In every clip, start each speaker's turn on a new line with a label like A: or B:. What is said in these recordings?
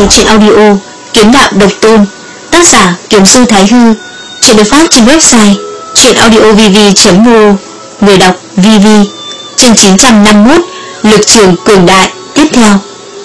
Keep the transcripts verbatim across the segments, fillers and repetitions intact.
A: truyện audio Kiếm Đạo Độc Tôn, tác giả Kiếm Sư Thái Hư. Truyện được phát trên website truyện audio v v chấm m o. Người đọc vê vê. Chương chín trăm năm mươi mốt, lực trường cường đại. Tiếp theo,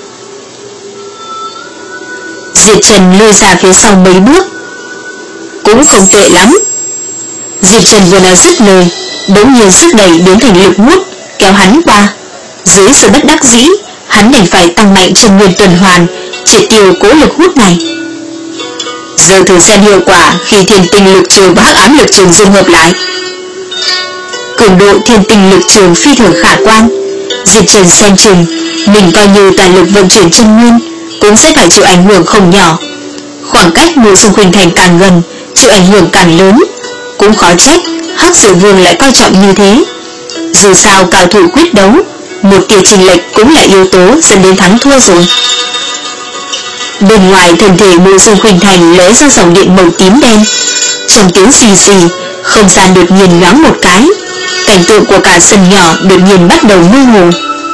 A: Diệp Trần lùi ra phía sau mấy bước. Cũng không tệ lắm. Diệp Trần vừa nói dứt lời, bỗng nhiên sức đẩy biến thành lực hút kéo hắn qua. Dưới sự bất đắc dĩ, hắn đành phải tăng mạnh chân nguyên tuần hoàn, triệt tiêu cố lực hút này. Giờ thử xem hiệu quả khi thiên tinh lực trường và hắc ám lực trường dung hợp lại. Cường độ thiên tinh lực trường phi thường khả quan. Diệp Trần xem chừng mình coi như toàn lực vận chuyển chân nguyên cũng sẽ phải chịu ảnh hưởng không nhỏ. Khoảng cách Mộ Dung Khuynh Thành càng gần, chịu ảnh hưởng càng lớn. Cũng khó trách Hắc Diệu Vương lại coi trọng như thế. Dù sao cao thủ quyết đấu, một tia chênh lệch cũng là yếu tố dẫn đến thắng thua rồi. Bên ngoài thân thể Mộ Dung Khuynh Thành lóe ra dòng điện màu tím đen. Trong tiếng xì xì, không gian đột nhiên nhoáng một cái, cảnh tượng của cả sân nhỏ đột nhiên bắt đầu mơ hồ.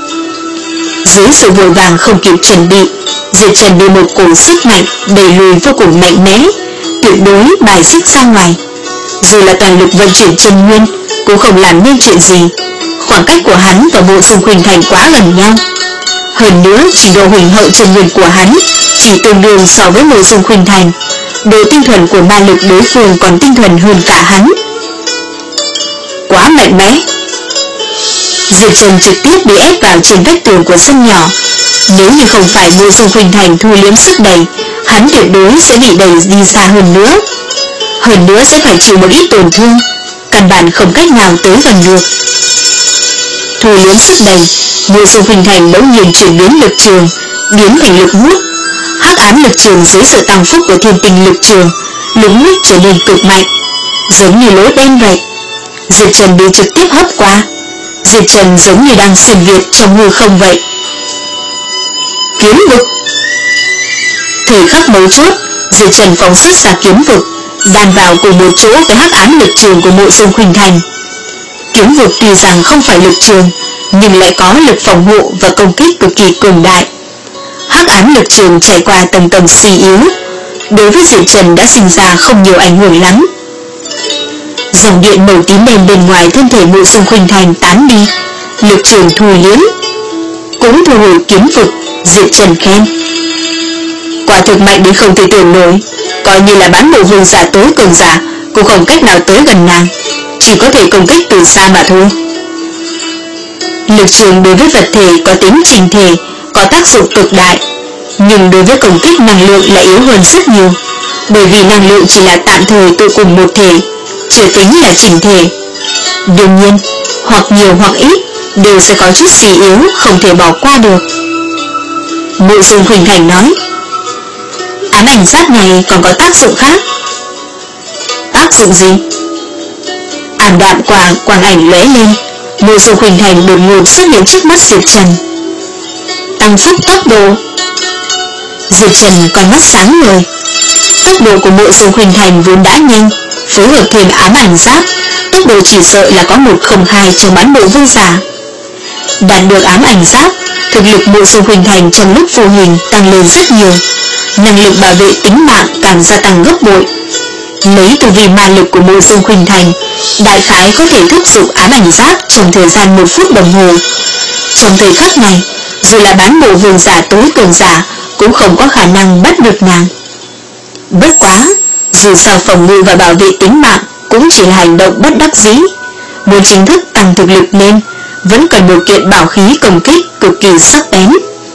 A: Dưới sự vội vàng không kịp chuẩn bị, Diệp Trần bị một cổ sức mạnh đẩy lùi vô cùng mạnh mẽ, tuyệt đối bài xích ra ngoài. Dù là toàn lực vận chuyển chân nguyên cũng không làm nên chuyện gì. Khoảng cách của hắn và Mộ Dung Khuynh Thành quá gần nhau. Hơn nữa, trình độ hùng hậu chân nguyên của hắn chỉ tương đương so với Mộ Dung Khuynh Thành. Độ tinh thuần của ma lực đối phương còn tinh thuần hơn cả hắn. Quá mạnh mẽ. Diệp Trần trực tiếp bị ép vào trên vách tường của sân nhỏ. Nếu như không phải Mộ Dung Khuynh Thành thu liếm sức đẩy, hắn tuyệt đối sẽ bị đẩy đi xa hơn nữa. Hơn nữa sẽ phải chịu một ít tổn thương, căn bản không cách nào tới gần được. Thu liếm sức đẩy, Mộ Dung Khuynh Thành bỗng nhiên chuyển biến lực trường, biến thành lực hút. Hắc ám lực trường dưới sự tăng phúc của thiên tinh lực trường, lực hút trở nên cực mạnh, giống như lỗ đen vậy. Diệp Trần bị trực tiếp hấp qua. Diệp Trần giống như đang xuyên việt trong hư không vậy. Kiếm vực. Thời khắc mấu chốt, Diệp Trần phóng xuất ra kiếm vực, đan vào cùng một chỗ với hắc ám lực trường của Mộ Dung Khuynh Thành. Kiếm vực tuy rằng không phải lực trường, nhưng lại có lực phòng hộ và công kích cực kỳ cường đại. Hắc ám lực trường trải qua tầng tầng suy yếu, đối với Diệp Trần đã sinh ra không nhiều ảnh hưởng lắm. Dòng điện màu tím đen bên ngoài thân thể Mộ Dung Khuynh Thành tán đi, lực trường thu liếm. Cũng thu hồi kiếm vực, Diệp Trần khen: quả thực mạnh đến không thể tưởng nổi, coi như là bán bộ vương giả tối cường giả cũng không cách nào tới gần nàng, chỉ có thể công kích từ xa mà thôi. Lực trường đối với vật thể có tính trình thể, có tác dụng cực đại, nhưng đối với công kích năng lượng lại yếu hơn rất nhiều, bởi vì năng lượng chỉ là tạm thời tụ cùng một thể, chưa tính là chỉnh thể. Đương nhiên, hoặc nhiều hoặc ít đều sẽ có chút suy yếu không thể bỏ qua được. Mộ Dung Khuynh Thành nói: ám ảnh giáp này còn có tác dụng khác. Tác dụng gì? Ảm đạm quang quang ảnh lóe lên, Mộ Dung Khuynh Thành đột ngột xuất hiện trước mắt Diệp Trần. Tăng phúc tốc độ. Diệp Trần con mắt sáng ngời. Tốc độ của Mộ Dung Khuynh Thành vốn đã nhanh, phối hợp thêm ám ảnh giáp, tốc độ chỉ sợ là có một không hai trong bán bộ vương giả. Đạt được ám ảnh giáp, thực lực Mộ Dung Khuynh Thành trong lúc vô hình tăng lên rất nhiều, năng lực bảo vệ tính mạng càng gia tăng gấp bội. Lấy tu vi ma lực của Mộ Dung Khuynh Thành, đại khái có thể thúc giục ám ảnh giáp trong thời gian một phút đồng hồ. Trong thời khắc này, dù là bán bộ vương giả tối cường giả cũng không có khả năng bắt được nàng. Bất quá, dù sao phòng ngự và bảo vệ tính mạng cũng chỉ là hành động bất đắc dĩ. Muốn chính thức tăng thực lực lên, vẫn cần một kiện bảo khí công kích cực kỳ sắc bén.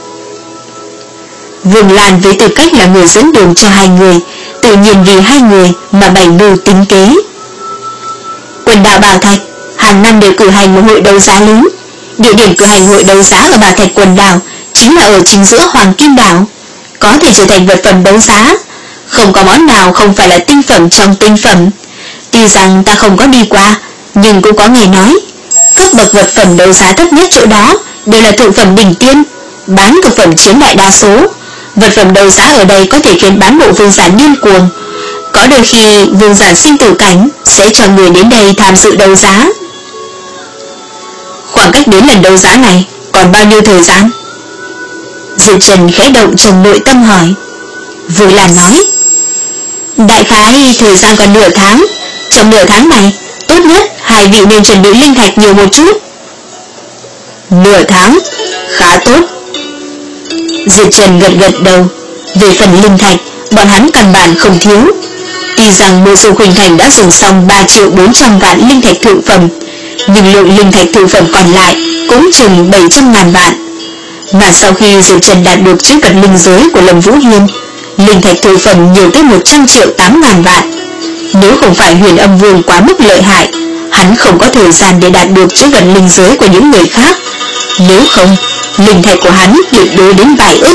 A: Vương Lan với tư cách là người dẫn đường cho hai người, tự nhiên vì hai người mà bày mưu tính kế. Quần đảo Bảo Thạch hàng năm đều cử hành một hội đấu giá lớn. Địa điểm cử hành hội đấu giá ở Bảo Thạch quần đảo chính là ở chính giữa Hoàng Kim Đảo, có thể trở thành vật phẩm đấu giá. Không có món nào không phải là tinh phẩm trong tinh phẩm. Tuy rằng ta không có đi qua, nhưng cũng có nghe nói cấp bậc vật phẩm đấu giá thấp nhất chỗ đó đều là thượng phẩm đỉnh tiên, bán cực phẩm chiếm đại đa số. Vật phẩm đấu giá ở đây có thể khiến bán bộ vương giả điên cuồng. Có đôi khi vương giả sinh tử cảnh sẽ cho người đến đây tham dự đấu giá. Khoảng cách đến lần đấu giá này còn bao nhiêu thời gian? Diệp Trần khẽ động trong nội tâm hỏi. Vu Lan nói, đại khái thời gian còn nửa tháng. Trong nửa tháng này, tốt nhất hai vị nên chuẩn bị linh thạch nhiều một chút. Nửa tháng, khá tốt. Diệp Trần gật gật đầu. Về phần linh thạch, bọn hắn căn bản không thiếu. Tuy rằng Mộ Dung Khuynh Thành đã dùng xong ba triệu bốn trăm vạn linh thạch thượng phẩm, nhưng lượng linh thạch thượng phẩm còn lại cũng chừng bảy trăm ngàn vạn. Mà sau khi Diệp Trần đạt được chữ vật linh giới của Lâm Vũ Hiên, linh thạch thượng phẩm nhiều tới một trăm triệu tám ngàn vạn. Nếu không phải Huyền Âm Vương quá mức lợi hại, hắn không có thời gian để đạt được chữ vật linh giới của những người khác. Nếu không, linh thạch của hắn tuyệt đối đến vài ức.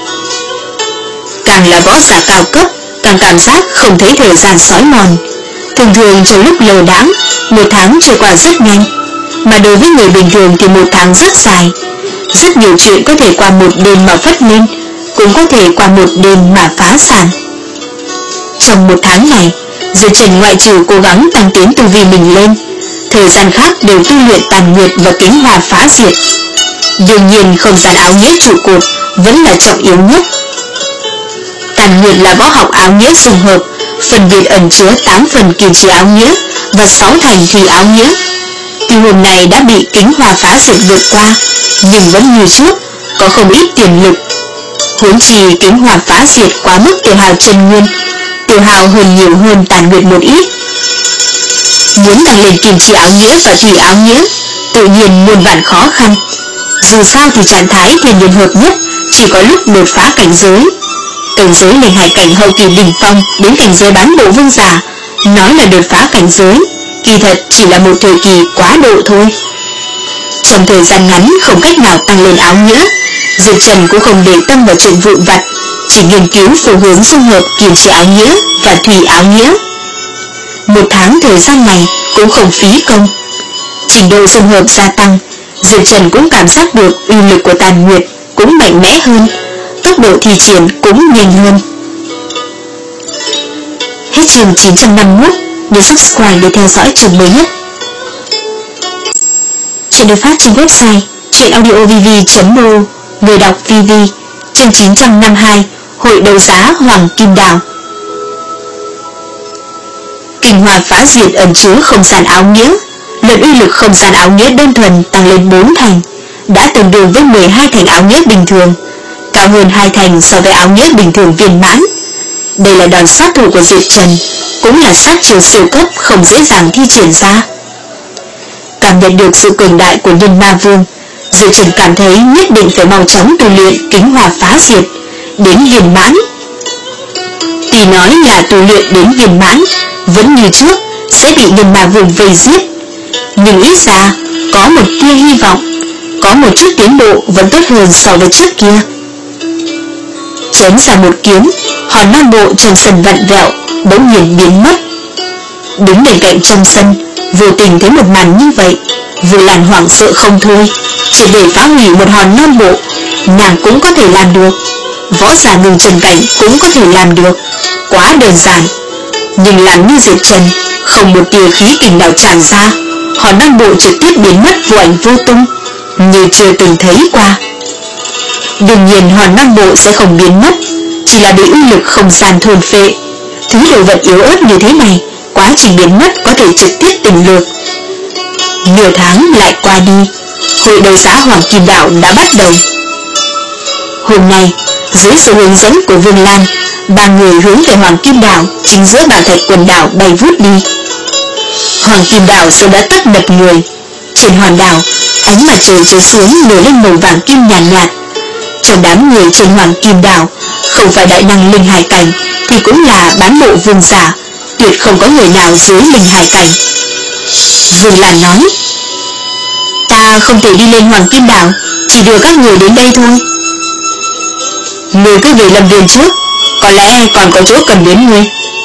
A: Càng là võ giả cao cấp, càng cảm giác không thấy thời gian sói mòn. Thường thường trong lúc lờ đãng, một tháng trôi qua rất nhanh, mà đối với người bình thường thì một tháng rất dài. Rất nhiều chuyện có thể qua một đêm mà phất lên, cũng có thể qua một đêm mà phá sản. Trong một tháng này, Diệp Trần ngoại trừ cố gắng tăng tiến tu vi mình lên, thời gian khác đều tu luyện tàn nguyệt và kính hòa phá diệt. Đương nhiên không gian áo nghĩa trụ cột vẫn là trọng yếu nhất. Tàn nguyệt là võ học áo nghĩa dung hợp, phần Việt ẩn chứa tám phần kiềm chế áo nghĩa và sáu thành thủy áo nghĩa. Tuy hôm nay đã bị kính hòa phá diệt vượt qua, nhưng vẫn như trước, có không ít tiền lực. Huống chi kính hòa phá diệt quá mức tiêu hao chân nguyên, tiêu hao hơn nhiều hơn tàn nguyệt một ít. Muốn tăng lên kiềm chế áo nghĩa và thủy áo nghĩa, tự nhiên muôn vàn khó khăn. Dù sao thì trạng thái thiên nhiên hợp nhất chỉ có lúc đột phá cảnh giới. Cảnh giới lên hải cảnh hậu kỳ đỉnh phong đến cảnh giới bán bộ vương giả, nói là đột phá cảnh giới, kỳ thật chỉ là một thời kỳ quá độ thôi. Trong thời gian ngắn không cách nào tăng lên áo nghĩa, Diệp Trần cũng không để tâm vào chuyện vụn vặt, chỉ nghiên cứu phương hướng dung hợp kiềm chế áo nghĩa và thủy áo nghĩa. Một tháng thời gian này cũng không phí công. Trình độ dung hợp gia tăng, Diệp Trần cũng cảm giác được uy lực của tàn nguyệt cũng mạnh mẽ hơn, tốc độ thi triển cũng nhanh hơn. Hết chương chín trăm năm mươi mốt, nhớ subscribe để theo dõi chương mới nhất. Chuyện được phát trên website truyệnaudiovv chấm o, người đọc vê vê. Chương chín trăm năm mươi hai, hội đấu giá Hoàng Kim Đào. Kinh hòa phá diệt ẩn chứa không gian áo nghĩa, lần uy lực không gian áo nghĩa đơn thuần tăng lên bốn thành, đã tương đương với mười hai thành áo nghĩa bình thường, cao hơn hai thành so với áo nghĩa bình thường viên mãn. Đây là đòn sát thủ của Diệp Trần, cũng là sát chiêu siêu cấp không dễ dàng thi triển ra. Cảm nhận được sự cường đại của Nhân Ma Vương, Diệp Trần cảm thấy nhất định phải mau chóng tu luyện kính hòa phá diệt đến viên mãn. Tuy nói là tu luyện đến viên mãn, vẫn như trước sẽ bị Nhân Ma Vương vây giết, nhưng ít ra có một tia hy vọng, có một chút tiến bộ vẫn tốt hơn so với trước kia. Chém ra một kiếm, hòn non bộ trong sân vặn vẹo bỗng nhiên biến mất. Đứng bên cạnh trong sân, vô tình thấy một màn như vậy, Vu Lan hoảng sợ không thôi. Chỉ để phá hủy một hòn non bộ, nàng cũng có thể làm được, võ giả ngừng trần cảnh cũng có thể làm được, quá đơn giản. Nhưng làm như Diệp Trần, không một tia khí kình nào tràn ra, hòn non bộ trực tiếp biến mất vô ảnh vô tung, như chưa từng thấy qua. Đương nhiên hòn non bộ sẽ không biến mất, chỉ là bị uy lực không gian thôn phệ. Thứ đồ vật yếu ớt như thế này, quá trình biến mất có thể trực tiếp tình lược. Nửa tháng lại qua đi, hội đấu giá Hoàng Kim Đảo đã bắt đầu. Hôm nay, dưới sự hướng dẫn của Vương Lan, ba người hướng về Hoàng Kim Đảo chính giữa bảo thạch quần đảo bay vút đi. Hoàng Kim Đảo sớm đã tấp nập người. Trên hòn đảo, ánh mặt trời chiếu xuống nổi lên màu vàng kim nhàn nhạt, nhạt. Trong đám người trên Hoàng Kim Đảo, không phải đại năng linh hải cảnh thì cũng là bán bộ vương giả, tuyệt không có người nào dưới linh hải cảnh. Vương Lan nói, ta không thể đi lên Hoàng Kim Đảo, chỉ đưa các người đến đây thôi. Người cứ về Lâm Viên trước, có lẽ còn có chỗ cần đến ngươi.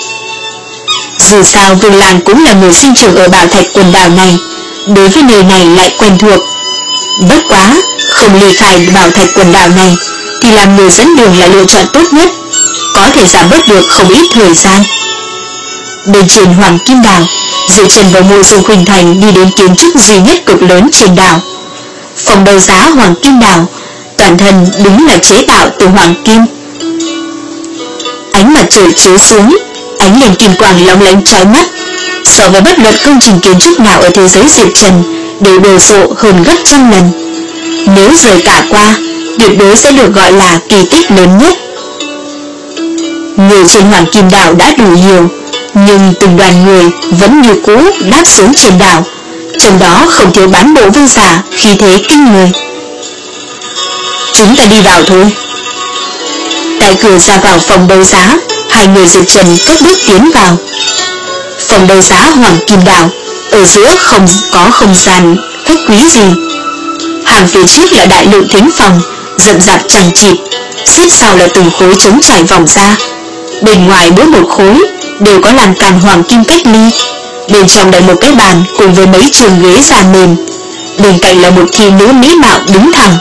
A: Dù sao Vương Lan cũng là người sinh trưởng ở bảo thạch quần đảo này, đối với nơi này lại quen thuộc. Bất quá, không ly khai bảo thạch quần đảo này thì làm người dẫn đường là lựa chọn tốt nhất, có thể giảm bớt được không ít thời gian. Bên trên Hoàng Kim Đảo, Diệp Trần và Mộ Dung Khuynh Thành đi đến kiến trúc duy nhất cực lớn trên đảo. Phòng đấu giá Hoàng Kim Đảo toàn thân đúng là chế tạo từ hoàng kim. Ánh mặt trời chiếu xuống, ánh lên kim quang lóng lánh chói mắt, so với bất luận công trình kiến trúc nào ở thế giới diệt trần đều đồ sộ hơn gấp trăm lần. Nếu rời cả qua, tuyệt đối sẽ được gọi là kỳ tích lớn nhất. Người trên hoàng kim đảo đã đủ nhiều, nhưng từng đoàn người vẫn như cũ đáp xuống trên đảo, trong đó không thiếu bán bộ vương giả khí thế kinh người. Chúng ta đi vào thôi. Tại cửa ra vào phòng đấu giá, hai người diệt trần cất bước tiến vào. Phòng đấu giá hoàng kim đảo, ở giữa không có không gian khách quý gì. Hàng phía trước là đại lượng thính phòng, rậm rạp chằng chịt, xếp sau là từng khối trống trải vòng ra. Bên ngoài mỗi một khối đều có lan can hoàng kim cách ly. Bên trong đặt một cái bàn cùng với mấy trường ghế da mềm. Bên cạnh là một thị nữ mỹ mạo đứng thẳng.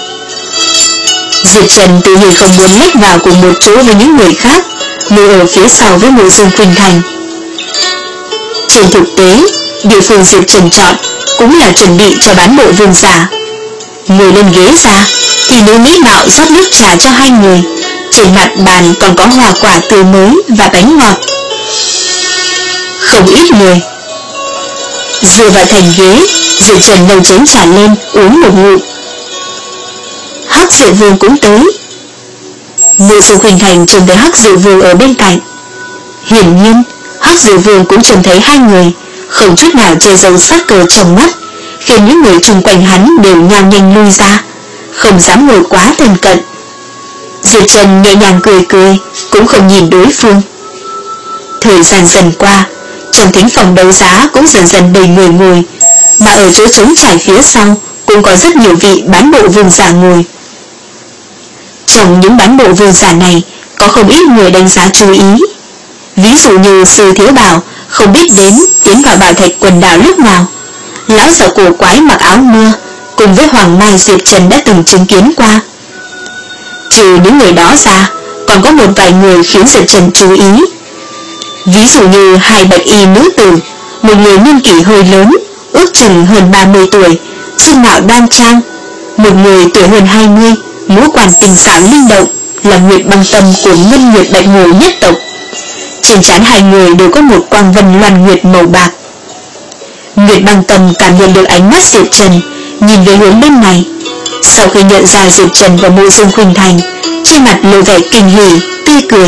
A: Diệp Trần tự nhiên không muốn lách vào cùng một chỗ với những người khác, ngồi ở phía sau với Mộ Dương Khuynh Thành. Trên thực tế, địa phương Diệp Trần chọn cũng là chuẩn bị cho bán bộ vương giả. Ngồi lên ghế ra, thì nữ mỹ mạo rót nước trà cho hai người. Trên mặt bàn còn có hoa quả tươi mới và bánh ngọt. Không ít người. Dựa vào thành ghế, Diệp Trần nâng chén trà lên uống một ngụm. Hắc Diệu Vương cũng tới. Mộ Dương Khuynh Thành trông thấy Hắc Diệu Vương ở bên cạnh. Hiển nhiên, Hắc Diệu Vương cũng trông thấy hai người, không chút nào che giấu sát cờ trong mắt, khiến những người chung quanh hắn đều nhao nhanh lui ra, không dám ngồi quá thân cận. Diệp Trần nhẹ nhàng cười cười, cũng không nhìn đối phương. Thời gian dần qua, trong thính phòng đấu giá cũng dần dần đầy người ngồi, mà ở chỗ trống trải phía sau cũng có rất nhiều vị bán bộ vương giả ngồi. Trong những bán bộ vương giả này, có không ít người đánh giá chú ý. Ví dụ như Sư Thiếu Bảo không biết đến tiến vào Bảo Thạch quần đảo lúc nào. Lão già cổ quái mặc áo mưa cùng với Hoàng Mai Diệp Trần đã từng chứng kiến qua. Trừ những người đó ra, còn có một vài người khiến Diệp Trần chú ý. Ví dụ như hai bạch y nữ tử, một người niên kỷ hơi lớn, ước chừng hơn ba mươi tuổi, dung mạo đoan trang, một người tuổi hơn hai mươi, ngũ quan tình xảo linh động, là Nguyệt Băng Tâm của Ngân Nguyệt Bạch Hồ nhất tộc. Trên trán hai người đều có một quang vân loan nguyệt màu bạc. Nguyệt Băng Tâm cảm nhận được ánh mắt Diệp Trần, nhìn về hướng bên này. Sau khi nhận ra Diệp Trần và Mộ Dương Khuynh Thành, trên mặt lộ vẻ kinh hỉ, tươi cười.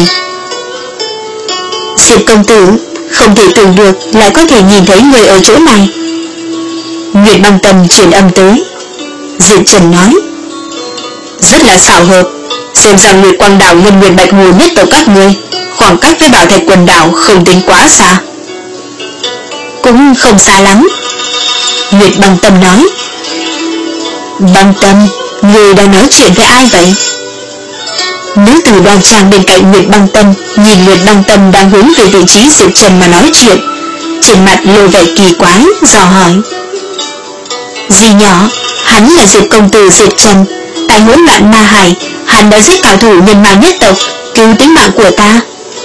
A: Diệp công tử, không thể tưởng được lại có thể nhìn thấy người ở chỗ này. Nguyệt Băng Tâm truyền âm tới. Diệp Trần nói, rất là xảo hợp, xem rằng Nguyệt Quang Đảo Ngân Nguyệt Bạch Hồ nhất tộc các ngươi, khoảng cách với Bảo Thạch quần đảo không tính quá xa. Cũng không xa lắm. Nguyệt Băng Tâm nói. Băng Tâm, người đang nói chuyện với ai vậy? Nữ tử đoan trang bên cạnh Nguyệt Băng Tâm nhìn Nguyệt Băng Tâm đang hướng về vị trí Diệp Trần mà nói chuyện, trên mặt lộ vẻ kỳ quái, dò hỏi. Dì nhỏ, hắn là Diệp công tử Diệp Trần. Tại hỗn loạn ma hải, hắn đã giết cao thủ nhân ma nhất tộc, cứu tính mạng của ta.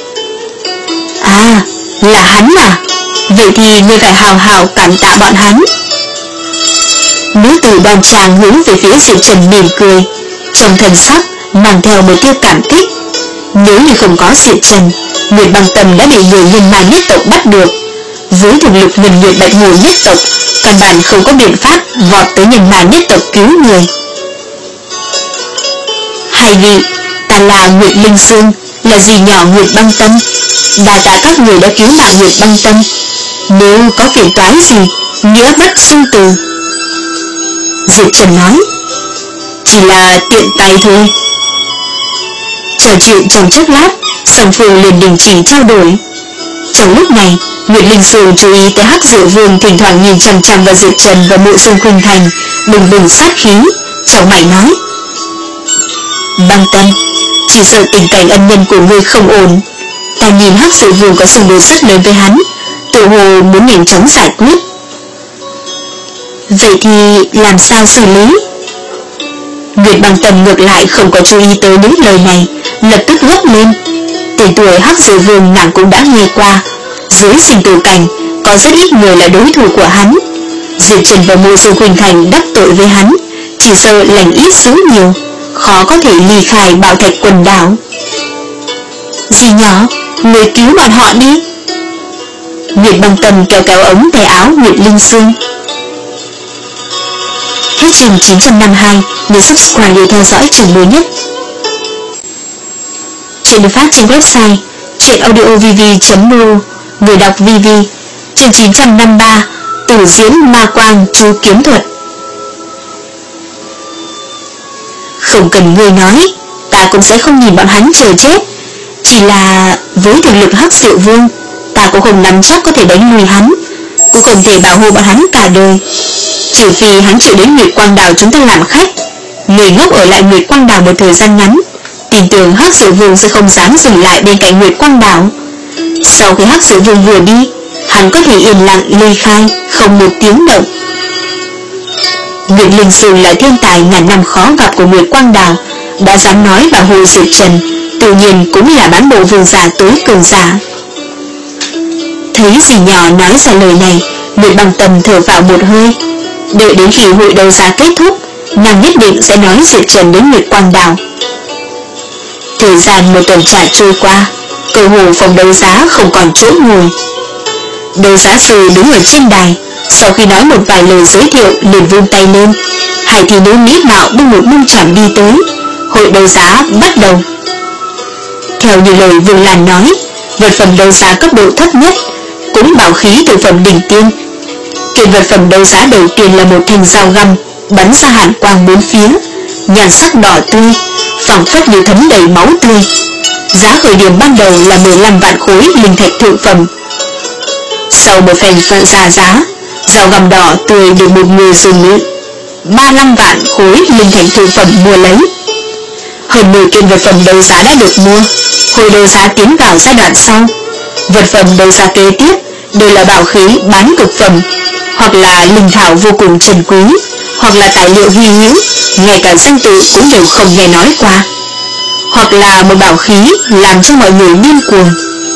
A: À, là hắn à? Vậy thì ngươi phải hào hào cảm tạ bọn hắn. Nữ tử đoan trang hướng về phía Diệp Trần mỉm cười, trong thần sắc mang theo một tia cảm kích. Nếu như không có Diệp Trần, Nguyệt Băng Tâm đã bị người nhân ma nhất tộc bắt được. Với thực lực Ngân Nguyệt Bạch Hồ nhất tộc, căn bản không có biện pháp vọt tới nhân ma nhất tộc cứu người. Hai vị, ta là Nguyệt Linh Sương, là dì nhỏ Nguyệt Băng Tâm. Đa tạ các người đã cứu mạng Nguyệt Băng Tâm. Nếu có phiền toái gì, nghĩa bất xung từ. Diệp Trần nói, chỉ là tiện tay thôi. Trò chuyện trong chốc lát, song phương liền đình chỉ trao đổi. Trong lúc này, Nguyệt Linh Sương chú ý tới Hắc Diệu Vương thỉnh thoảng nhìn chằm chằm vào Diệp Trần và Mộ Dương Khuynh Thành, bừng bừng sát khí, trong mày nói. Băng Tâm, chỉ sợ tình cảnh ân nhân của ngươi không ổn. Ta nhìn Hắc Diệu Vương có xung đột rất lớn với hắn, tự hồ muốn nhanh chóng giải quyết. Vậy thì làm sao xử lý? Nguyệt Băng Tâm ngược lại không có chú ý tới những lời này, lập tức gấp lên. Tên tuổi Hắc Diệu Vương nàng cũng đã nghe qua. Dưới sinh tử cảnh, có rất ít người là đối thủ của hắn. Diệp Trần và Mộ Dương Khuynh Thành đắc tội với hắn, chỉ sợ lành ít dữ nhiều, khó có thể ly khai bảo thạch quần đảo. Dì nhỏ, người cứu bọn họ đi. Nguyệt Băng Tâm kéo kéo ống tay áo Nguyệt Linh Sương. Hết chương chín trăm năm mươi hai. Nhớ subscribe để theo dõi chương mới nhất. Chuyện được phát trên website chuyenaudiovv chấm ru. Người đọc vê vê. Chương chín trăm năm mươi ba. Tử diễn ma quang chú kiếm thuật. Không cần ngươi nói, ta cũng sẽ không nhìn bọn hắn chờ chết. Chỉ là với thực lực Hắc Diệu Vương, ta cũng không nắm chắc có thể đánh lùi hắn, cũng không thể bảo hộ bọn hắn cả đời. Trừ phi hắn chịu đến Nguyệt Quang Đảo chúng ta làm khách. Người ngốc ở lại Nguyệt Quang Đảo một thời gian ngắn, tin tưởng Hắc Diệu Vương sẽ không dám dừng lại bên cạnh Nguyệt Quang Đảo. Sau khi Hắc Diệu Vương vừa đi, hắn có thể yên lặng ly khai, không một tiếng động. Nguyệt Linh Sương là thiên tài ngàn năm khó gặp của Nguyệt Quang Đảo, đã dám nói vào hồi Diệp Trần, tự nhiên cũng là bán bộ vương giả tối cường giả. Thấy dì nhỏ nói ra lời này, Nguyệt Băng Tâm thở vào một hơi. Đợi đến khi hội đấu giá kết thúc, nàng nhất định sẽ nói Diệp Trần đến Nguyệt Quang Đảo. Thời gian một tuần trà trôi qua, cơ hồ phòng đấu giá không còn chỗ ngồi. Đấu giá sư đứng ở trên đài, sau khi nói một vài lời giới thiệu liền vung tay lên. Hai thị nữ mỹ mạo bưng một mâm tràm đi tới. Hội đấu giá bắt đầu. Theo như lời Vương Lan nói, vật phẩm đấu giá cấp độ thấp nhất cũng bảo khí từ phẩm đỉnh tiên. Kiện vật phẩm đấu giá đầu tiên là một thanh dao găm bắn ra hàn quang bốn phía, nhan sắc đỏ tươi, phảng phất như thấm đầy máu tươi. Giá khởi điểm ban đầu là mười lăm vạn khối linh thạch thượng phẩm. Sau một phen ra giá, dao găm đỏ tươi được một người dùng ba mươi lăm vạn khối linh thạch thượng phẩm mua lấy. Hơn mười kiện vật phẩm đấu giá đã được mua. Hội đấu giá tiến vào giai đoạn sau. Vật phẩm đấu giá kế tiếp đều là bảo khí bán cực phẩm, hoặc là linh thảo vô cùng trân quý, hoặc là tài liệu hy hữu, ngay cả danh tự cũng đều không nghe nói qua, hoặc là một bảo khí làm cho mọi người điên cuồng.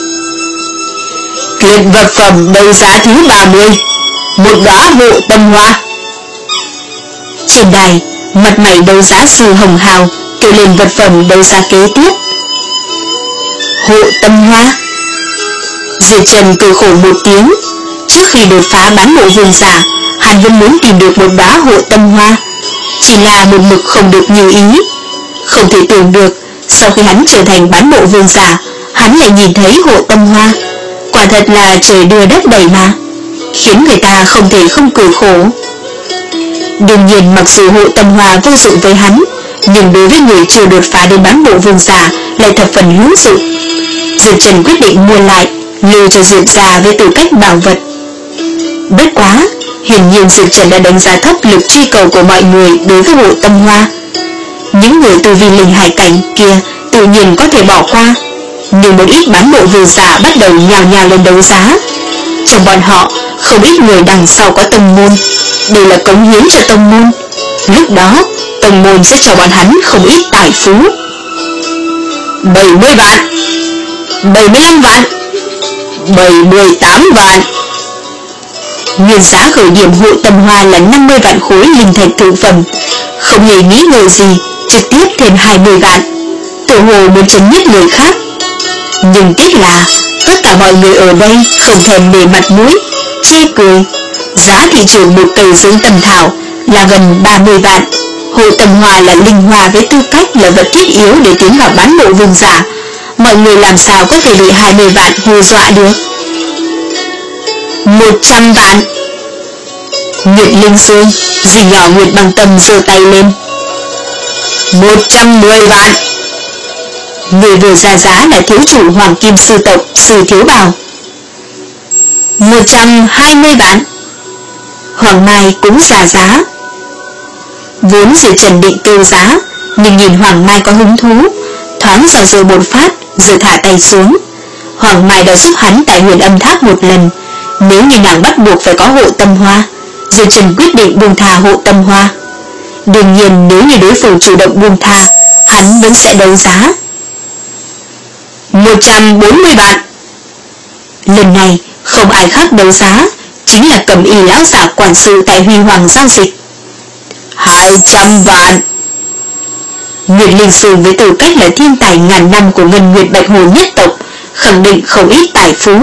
A: Kiện vật phẩm đấu giá thứ ba mươi, một đóa hộ tâm hoa. Trên đài, mặt mày đấu giá sư Hồng Hào kêu lên vật phẩm đấu giá kế tiếp. Hộ tâm hoa. Diệp Trần cười khổ một tiếng. Trước khi đột phá bán bộ vương giả, hắn vẫn muốn tìm được một đóa hộ tâm hoa, chỉ là một mực không được như ý. Không thể tưởng được, sau khi hắn trở thành bán bộ vương giả, hắn lại nhìn thấy hộ tâm hoa. Quả thật là trời đưa đất đẩy mà, khiến người ta không thể không cười khổ. Đương nhiên mặc dù hộ tâm hoa vô dụng với hắn, nhưng đối với người chưa đột phá đến bán bộ vương giả lại thập phần hữu dụng. Diệp Trần quyết định mua lại, lưu cho Diệp gia với tư cách bảo vật. Bất quá, hiển nhiên Diệp Trần đã đánh giá thấp lực truy cầu của mọi người đối với hộ tâm hoa. Những người tu vi linh hải cảnh kia tự nhiên có thể bỏ qua, nhưng một ít bán bộ vương giả bắt đầu nhào nhào lên đấu giá. Trong bọn họ, không ít người đằng sau có tông môn, đều là cống hiến cho tông môn. Lúc đó, tông môn sẽ cho bọn hắn không ít tài phú. bảy mươi vạn, bảy mươi lăm vạn, bảy mươi tám vạn. Nguyên giá khởi điểm hộ tâm hoa là năm mươi vạn khối linh thạch thượng phẩm. Không hề nghĩ ngợi gì, trực tiếp thêm hai mươi vạn. Tự hồ muốn chấn nhất người khác. Nhưng tiếc là tất cả mọi người ở đây không thèm để mặt mũi, chê cười. Giá thị trường một cây dưỡng tâm thảo là gần ba mươi vạn. Hộ tâm hoa là linh hoa với tư cách là vật thiết yếu để tiến vào bán bộ vương giả. Mọi người làm sao có thể bị hai mươi vạn hù dọa được. Một trăm vạn. Nguyệt Linh Sương, dì nhỏ Nguyệt Băng Tâm giơ tay lên. Một trăm mười vạn. Người vừa ra giá là thiếu chủ Hoàng Kim Sư Tộc Sư Thiếu Bảo. Một trăm hai mươi vạn. Hoàng Mai cũng ra giá. Vốn Diệp Trần định kêu giá, nhưng nhìn Hoàng Mai có hứng thú, thoáng dò dự một phát rồi thả tay xuống. Hoàng Mai đã giúp hắn tại Huyền Âm Tháp một lần. Nếu như nàng bắt buộc phải có hộ tâm hoa, Diệp Trần quyết định buông tha hộ tâm hoa. Đương nhiên nếu như đối phương chủ động buông tha, hắn vẫn sẽ đấu giá. Một trăm bốn mươi vạn. Lần này không ai khác đấu giá, chính là Cẩm Y lão giả quản sự tại Huy Hoàng giao dịch. Hai trăm vạn. Nguyệt Linh Sương với tư cách là thiên tài ngàn năm của Ngân Nguyệt Bạch Hồ nhất tộc, khẳng định không ít tài phú.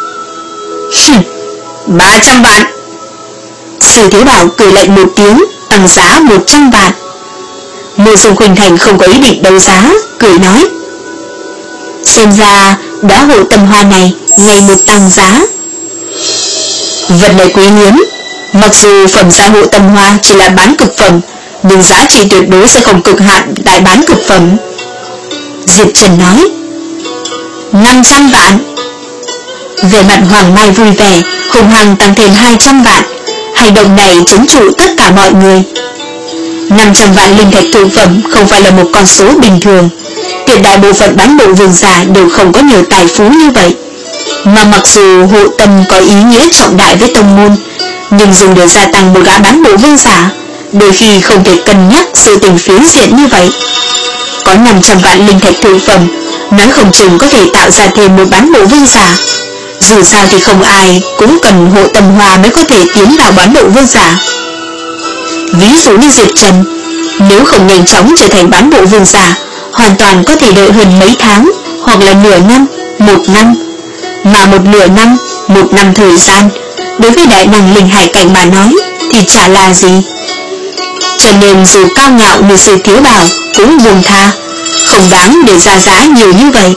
A: Ba trăm vạn. Sử Thiếu Bảo cười lạnh một tiếng, tăng giá một trăm vạn. Mộ Dung Khuynh Thành không có ý định đấu giá, cười nói: xem ra đóa hộ tâm hoa này ngày một tăng giá. Vật này quý hiếm, mặc dù phẩm giá hộ tâm hoa chỉ là bán cực phẩm, nhưng giá trị tuyệt đối sẽ không cực hạn tại bán cực phẩm. Diệp Trần nói: năm trăm vạn. Về mặt Hoàng Mai vui vẻ, hùng hăng tăng thêm hai trăm vạn. Hành động này trấn trụ tất cả mọi người. năm trăm vạn linh thạch thượng phẩm không phải là một con số bình thường. Tuyệt đại bộ phận bán bộ vương giả đều không có nhiều tài phú như vậy. Mà mặc dù hộ tâm có ý nghĩa trọng đại với tông môn, nhưng dùng để gia tăng một gã bán bộ vương giả, đôi khi không thể cân nhắc sự tình phiến diện như vậy. Có năm trăm vạn linh thạch thượng phẩm, nói không chừng có thể tạo ra thêm một bán bộ vương giả. Dù sao thì không ai cũng cần hộ tâm hoa mới có thể tiến vào bán bộ vương giả. Ví dụ như Diệp Trần, nếu không nhanh chóng trở thành bán bộ vương giả, hoàn toàn có thể đợi hơn mấy tháng, hoặc là nửa năm, một năm. Mà một nửa năm, một năm thời gian, đối với đại năng linh hải cảnh mà nói, thì chả là gì. Cho nên dù cao ngạo như Sử Thiếu Bảo cũng buông tha, không đáng để ra giá nhiều như vậy.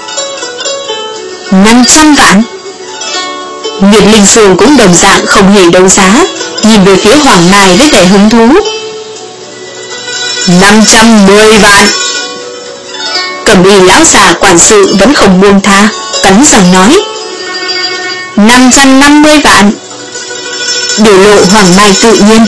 A: năm trăm vạn. Nguyệt Linh Sương cũng đồng dạng không hề đấu giá, nhìn về phía Hoàng Mai với vẻ hứng thú. năm trăm mười vạn. Cẩm Y lão già quản sự vẫn không buông tha, cắn răng nói: năm trăm năm mươi vạn. Biểu lộ Hoàng Mai tự nhiên.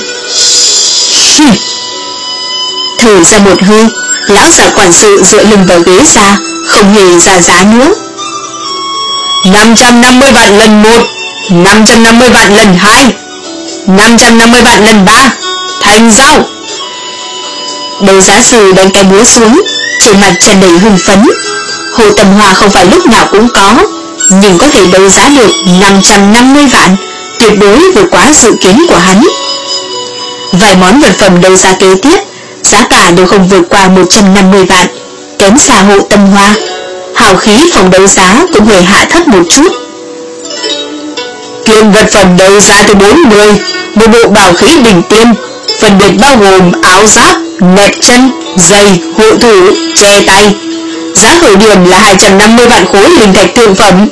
A: Thở ra một hơi, lão già quản sự dựa lưng vào ghế ra, không hề ra giá nữa. năm trăm năm mươi vạn lần một, năm trăm năm mươi vạn lần hai, năm trăm năm mươi vạn lần ba. Thành giao. Đấu giá sư đánh cái búa xuống, trên mặt tràn đầy hưng phấn. Hồ Tầm Hòa không phải lúc nào cũng có, nhưng có thể đấu giá được năm trăm năm mươi vạn, tuyệt đối vượt quá dự kiến của hắn. Vài món vật phẩm đấu giá kế tiếp, giá cả đều không vượt qua một trăm năm mươi vạn, kém xa Hộ Tâm Hoa. Hào khí phòng đấu giá cũng hơi hạ thấp một chút. Kiện vật phẩm đấu giá từ bốn mươi, một bộ bảo khí đỉnh tiên, phần biệt bao gồm áo giáp, nẹp chân, giày, hộ thủ, che tay. Giá khởi điểm là hai trăm năm mươi vạn khối linh thạch thượng phẩm.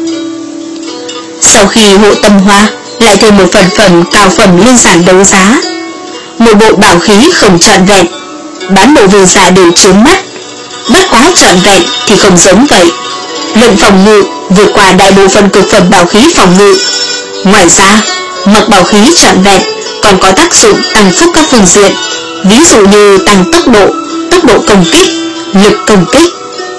A: Sau khi Hộ Tâm Hoa lại thêm một phần phẩm cao phẩm lên sàn đấu giá, một bộ bảo khí không trọn vẹn, bán bộ vương giả đều trướng mắt. Bất quá trọn vẹn thì không giống vậy. Lượng phòng ngự vượt qua đại bộ phận cực phẩm bảo khí phòng ngự. Ngoài ra, mặc bảo khí trọn vẹn còn có tác dụng tăng phúc các phương diện, ví dụ như tăng tốc độ, tốc độ công kích, lực công kích.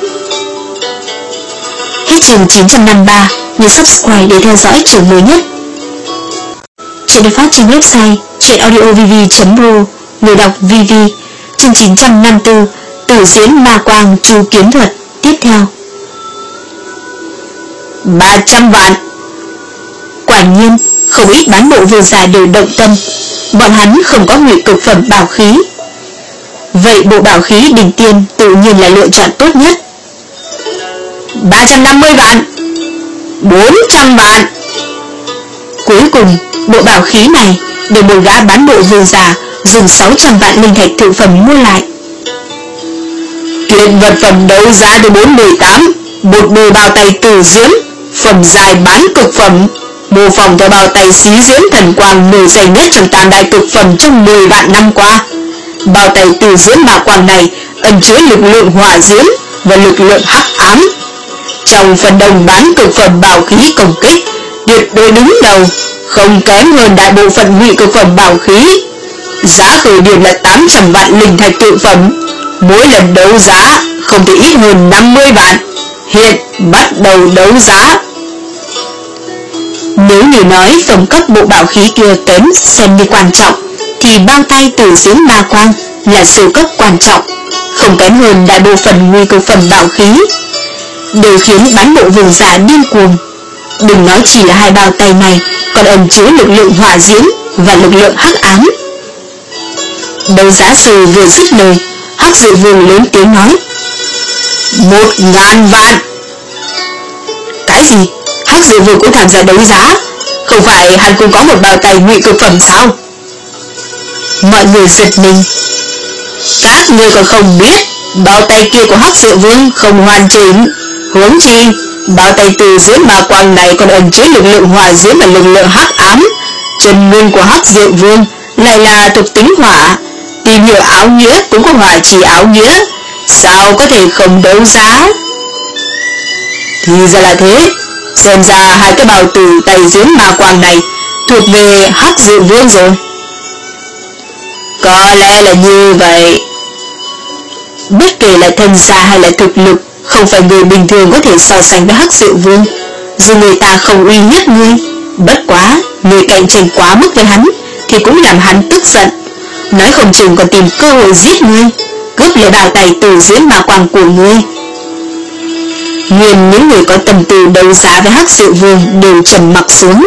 A: Hết chương chín trăm năm mươi ba, nhớ subscribe để theo dõi chương mới nhất. Chuyện được phát trên website truyện audio v v chấm pro, người đọc vê vê. Chương chín trăm năm mươi tư, Tử diễn Ma Quang Chu Kiếm Thuật tiếp theo. ba trăm vạn. Quả nhiên, không ít bán bộ vương giả đều động tâm. Bọn hắn không có ngụy cực phẩm bảo khí. Vậy bộ bảo khí đỉnh tiên tự nhiên là lựa chọn tốt nhất. ba trăm năm mươi vạn. bốn trăm vạn. Cuối cùng, bộ bảo khí này được một gã bán bộ vương giả dùng sáu trăm vạn linh thạch thượng phẩm mua lại. Kiện vật phẩm đấu giá từ bốn mươi tám, một bộ bao tay Tử Diễm, phẩm dài bán cực phẩm, mô phỏng theo bao tay xí diễm thần quang nổi danh nhất trong tam đại cực phẩm trong mười vạn năm qua. Bao tay Tử Diễm Ma Quang này ẩn chứa lực lượng hỏa diễm và lực lượng hắc ám. Trong phần đồng bán cực phẩm bảo khí công kích, tuyệt đối đứng đầu, không kém hơn đại bộ phận ngụy cực phẩm bảo khí. Giá khởi điểm là tám trăm vạn linh thạch thượng phẩm, mỗi lần đấu giá không thể ít hơn năm mươi vạn. Hiện bắt đầu đấu giá. Nếu như nói phẩm cấp bộ bảo khí kia kém xem như quan trọng, thì bao tay Tử Diễm Ma Quang là siêu cấp quan trọng, không kém hơn đại bộ phận nguy cực phẩm bảo khí, đều khiến bán bộ vương giả điên cuồng. Đừng nói chỉ là hai bao tay này, còn ẩn chứa lực lượng hỏa diễm và lực lượng hắc ám. Đấu giá sư vừa dứt lời, hắc Hắc Dự Vương lớn tiếng nói. Một ngàn vạn. Cái gì? Hắc Dự Vương cũng tham gia đấu giá? Không phải hắn cũng có một bao tay ngụy cực phẩm sao? Mọi người giật mình. Các ngươi còn không biết, bao tay kia của Hắc Dự Vương không hoàn chỉnh. Huống chi, bao tay từ dưới ma quang này còn ẩn chứa lực lượng hỏa diễm và lực lượng hắc ám. Chân nguyên của Hắc Dự Vương lại là thuộc tính hỏa, tìm hiểu áo nghĩa cũng có hỏa chỉ áo nghĩa, sao có thể không đấu giá? Thì ra là thế, xem ra hai cái bào tử tay dưới ma quang này thuộc về Hắc Dự Vương rồi. Có lẽ là như vậy. Bất kể là thân gia hay là thực lực, không phải người bình thường có thể so sánh với Hắc Dự Vương. Dù người ta không uy hiếp ngươi, bất quá người cạnh tranh quá mức với hắn thì cũng làm hắn tức giận, nói không chừng còn tìm cơ hội giết ngươi, cướp lấy bao tay từ dưới ma quang của ngươi. Nguyên những người có tầm tư đấu giá với Hắc Dự Vương đều trầm mặc xuống.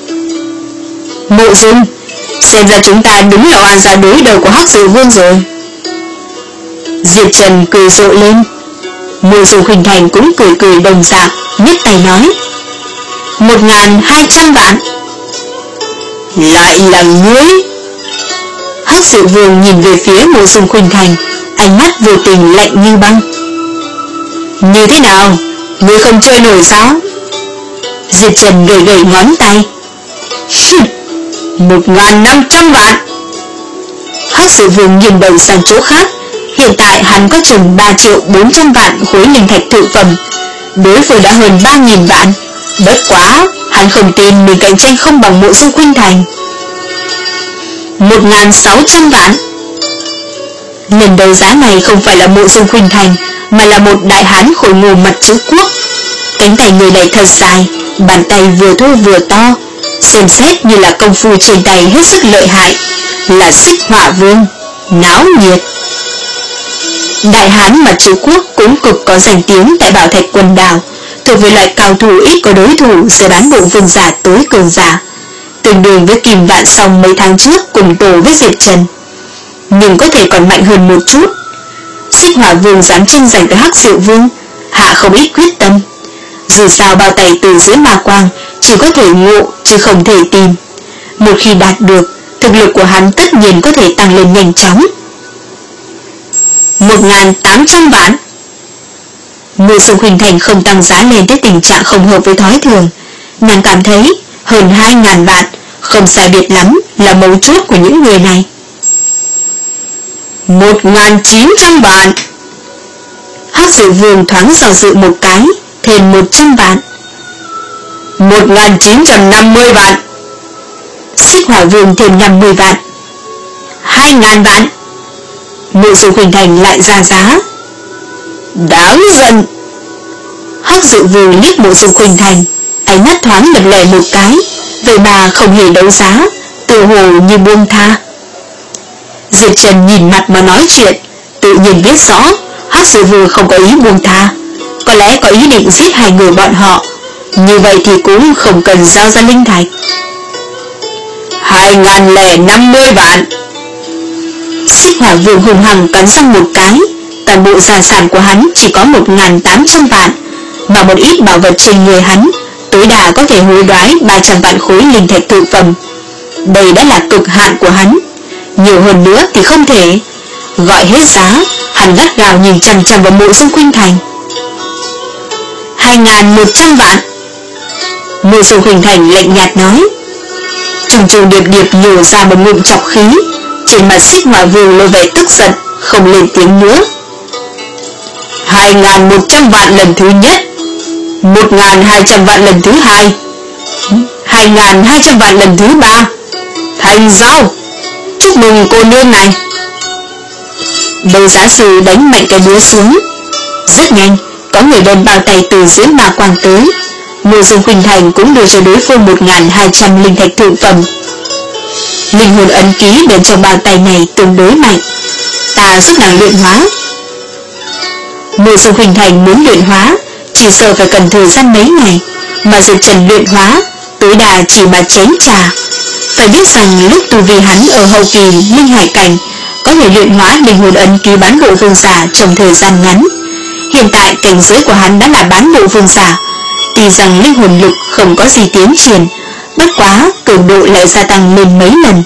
A: Mộ Dung, xem ra chúng ta đúng là oan gia đối đầu của Hắc Dự Vương rồi. Diệp Trần cười rộ lên. Mộ Dung Khuynh Thành cũng cười cười đồng dạng, nhấc tay nói. Một ngàn hai trăm vạn. Lại là ngươi? Hắc Dự Vương nhìn về phía Mộ Dung Khuynh Thành, ánh mắt vô tình lạnh như băng. Như thế nào? Ngươi không chơi nổi sao? Diệp Trần gầy gầy ngón tay. Một ngàn năm trăm vạn. Hắc Dự Vương nhìn đầu sang chỗ khác. Hiện tại hắn có chừng ba triệu bốn trăm vạn khối linh thạch thượng phẩm, đối phương đã hơn ba nghìn vạn. Bất quá, hắn không tin mình cạnh tranh không bằng Mộ Dung Khuynh Thành. Một ngàn sáu trăm vạn. Lần đấu giá này không phải là Mộ Dung Khuynh Thành, mà là một đại hán khôi ngô mặt chữ quốc. Cánh tay người này thật dài, bàn tay vừa thô vừa to, xem xét như là công phu trên tay hết sức lợi hại, là Xích Hỏa Vương, náo nhiệt. Đại hán mặt chữ quốc cũng cực có danh tiếng tại Bảo Thạch Quần Đảo, thuộc về loại cao thủ ít có đối thủ giữa bán bộ vương giả tối cường giả, tương đương với Kim Vạn Song mấy tháng trước cùng tổ với Diệp Trần, nhưng có thể còn mạnh hơn một chút. Xích Hỏa Vương dám tranh giành với Hắc Dự Vương, hạ không ít quyết tâm. Dù sao bao tay từ dưới ma quang chỉ có thể ngộ chứ không thể tìm. Một khi đạt được, thực lực của hắn tất nhiên có thể tăng lên nhanh chóng. Một ngàn tám trăm vạn. Mộ Dung Khuynh Thành không tăng giá lên tới tình trạng không hợp với thói thường. Nàng cảm thấy hơn hai ngàn vạn không sai biệt lắm là mấu chốt của những người này. Một ngàn chín trăm vạn. Hắc Dự Vương thoáng do dự một cái, thêm một trăm vạn. Một ngàn chín trăm năm mươi vạn. Xích Hỏa Vương thêm năm mươi vạn. Hai ngàn vạn. Mộ Dung Khuynh Thành lại ra giá. Đáng giận. Hắc Dự Vương liếc Mộ Dung Khuynh Thành, ánh mắt thoáng lập lẻ một cái, vậy mà không hề đấu giá, tự hồ như buông tha. Diệp Trần nhìn mặt mà nói chuyện, tự nhiên biết rõ Hắc Dự Vương không có ý buông tha, có lẽ có ý định giết hai người bọn họ. Như vậy thì cũng không cần giao ra linh thạch. Hai ngàn lẻ năm mươi vạn. Xích Hỏa Vương hùng hằng cắn răng một cái, toàn bộ gia sản của hắn chỉ có một ngàn tám trăm vạn, mà một ít bảo vật trên người hắn tối đa có thể hối đoái ba trăm vạn khối linh thạch thượng phẩm. Đây đã là cực hạn của hắn, nhiều hơn nữa thì không thể. Gọi hết giá, hắn gắt gào nhìn chằm chằm vào Mộ Dung Khuynh Thành. Hai ngàn một trăm vạn. Mộ Dung Khuynh Thành lạnh nhạt nói. Trùng trùng điệp điệp nhổ ra một ngụm chọc khí, trên mặt Xích Hỏa Vương lộ vẻ tức giận, không lên tiếng nữa. Hai ngàn một trăm vạn lần thứ nhất. Một ngàn hai trăm vạn lần thứ hai. Hai ngàn hai trăm vạn lần thứ ba. Thành giao. Chúc mừng cô nương này. Đấu giá sư đánh mạnh cái búa xuống. Rất nhanh, có người đem bao tay từ dưới ma quang tới. Mộ Dung Khuynh Thành cũng đưa cho đối phương một ngàn hai trăm linh thạch thượng phẩm. Linh hồn ấn ký bên trong bao tay này tương đối mạnh, ta giúp nàng luyện hóa. Mộ Dung Khuynh Thành muốn luyện hóa, chỉ sợ phải cần thời gian mấy ngày, mà Diệp Trần luyện hóa tối đa chỉ mà chén trà. Phải biết rằng lúc tu vi hắn ở hậu kỳ linh hải cảnh có thể luyện hóa linh hồn ấn ký bán bộ vương giả trong thời gian ngắn. Hiện tại cảnh giới của hắn đã là bán bộ vương giả, tuy rằng linh hồn lực không có gì tiến triển, bất quá cường độ lại gia tăng lên mấy lần.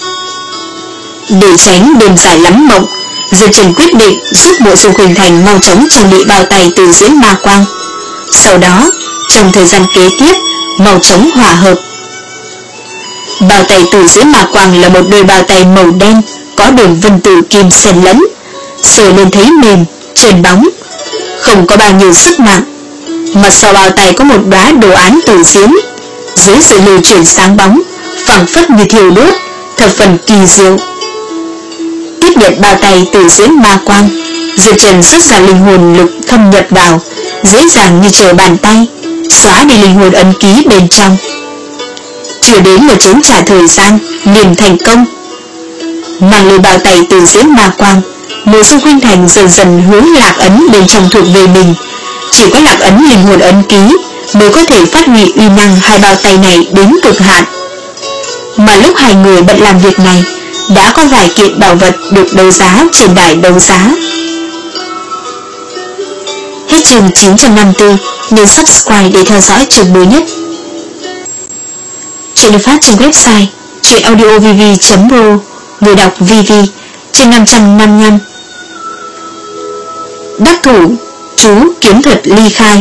A: Để tránh đêm dài lắm mộng, Diệp Trần quyết định giúp Mộ Dung Khuynh Thành mau chóng trang bị bao tay từ diễn ma quang. Sau đó, trong thời gian kế tiếp, mau chóng hòa hợp. Bao tay từ diễn ma quang là một đôi bao tay màu đen, có đường vân tử kim xen lẫn, sờ lên thấy mềm, trơn bóng, không có bao nhiêu sức nặng. Mặt sau bao tay có một đóa đồ án tử diễn, dưới sự lưu chuyển sáng bóng, phảng phất như thiêu đốt, thập phần kỳ diệu. Tiếp nhận bao tay từ diễn ma quang, Diệp Trần xuất ra linh hồn lực thâm nhập vào, dễ dàng như trở bàn tay, xóa đi linh hồn ấn ký bên trong. Chưa đến một chén trà thời gian, liền thành công. Mang lên bao tay từ diễn ma quang, Mộ Dung Khuynh Thành dần dần hướng lạc ấn bên trong thuộc về mình. Chỉ có lạc ấn linh hồn ấn ký mới có thể phát huy uy năng hai bao tay này đến cực hạn. Mà lúc hai người bận làm việc này, đã có vài kiện bảo vật được đấu giá trên đài đấu giá. Hết chương chín trăm năm mươi tư, nhấn subscribe để theo dõi chương mới nhất. Chuyện được phát trên website truyệnaudiovv chấm ro, người đọc vê vê, chương năm trăm năm mươi lăm. Đắc thủ, chú kiếm thuật ly khai.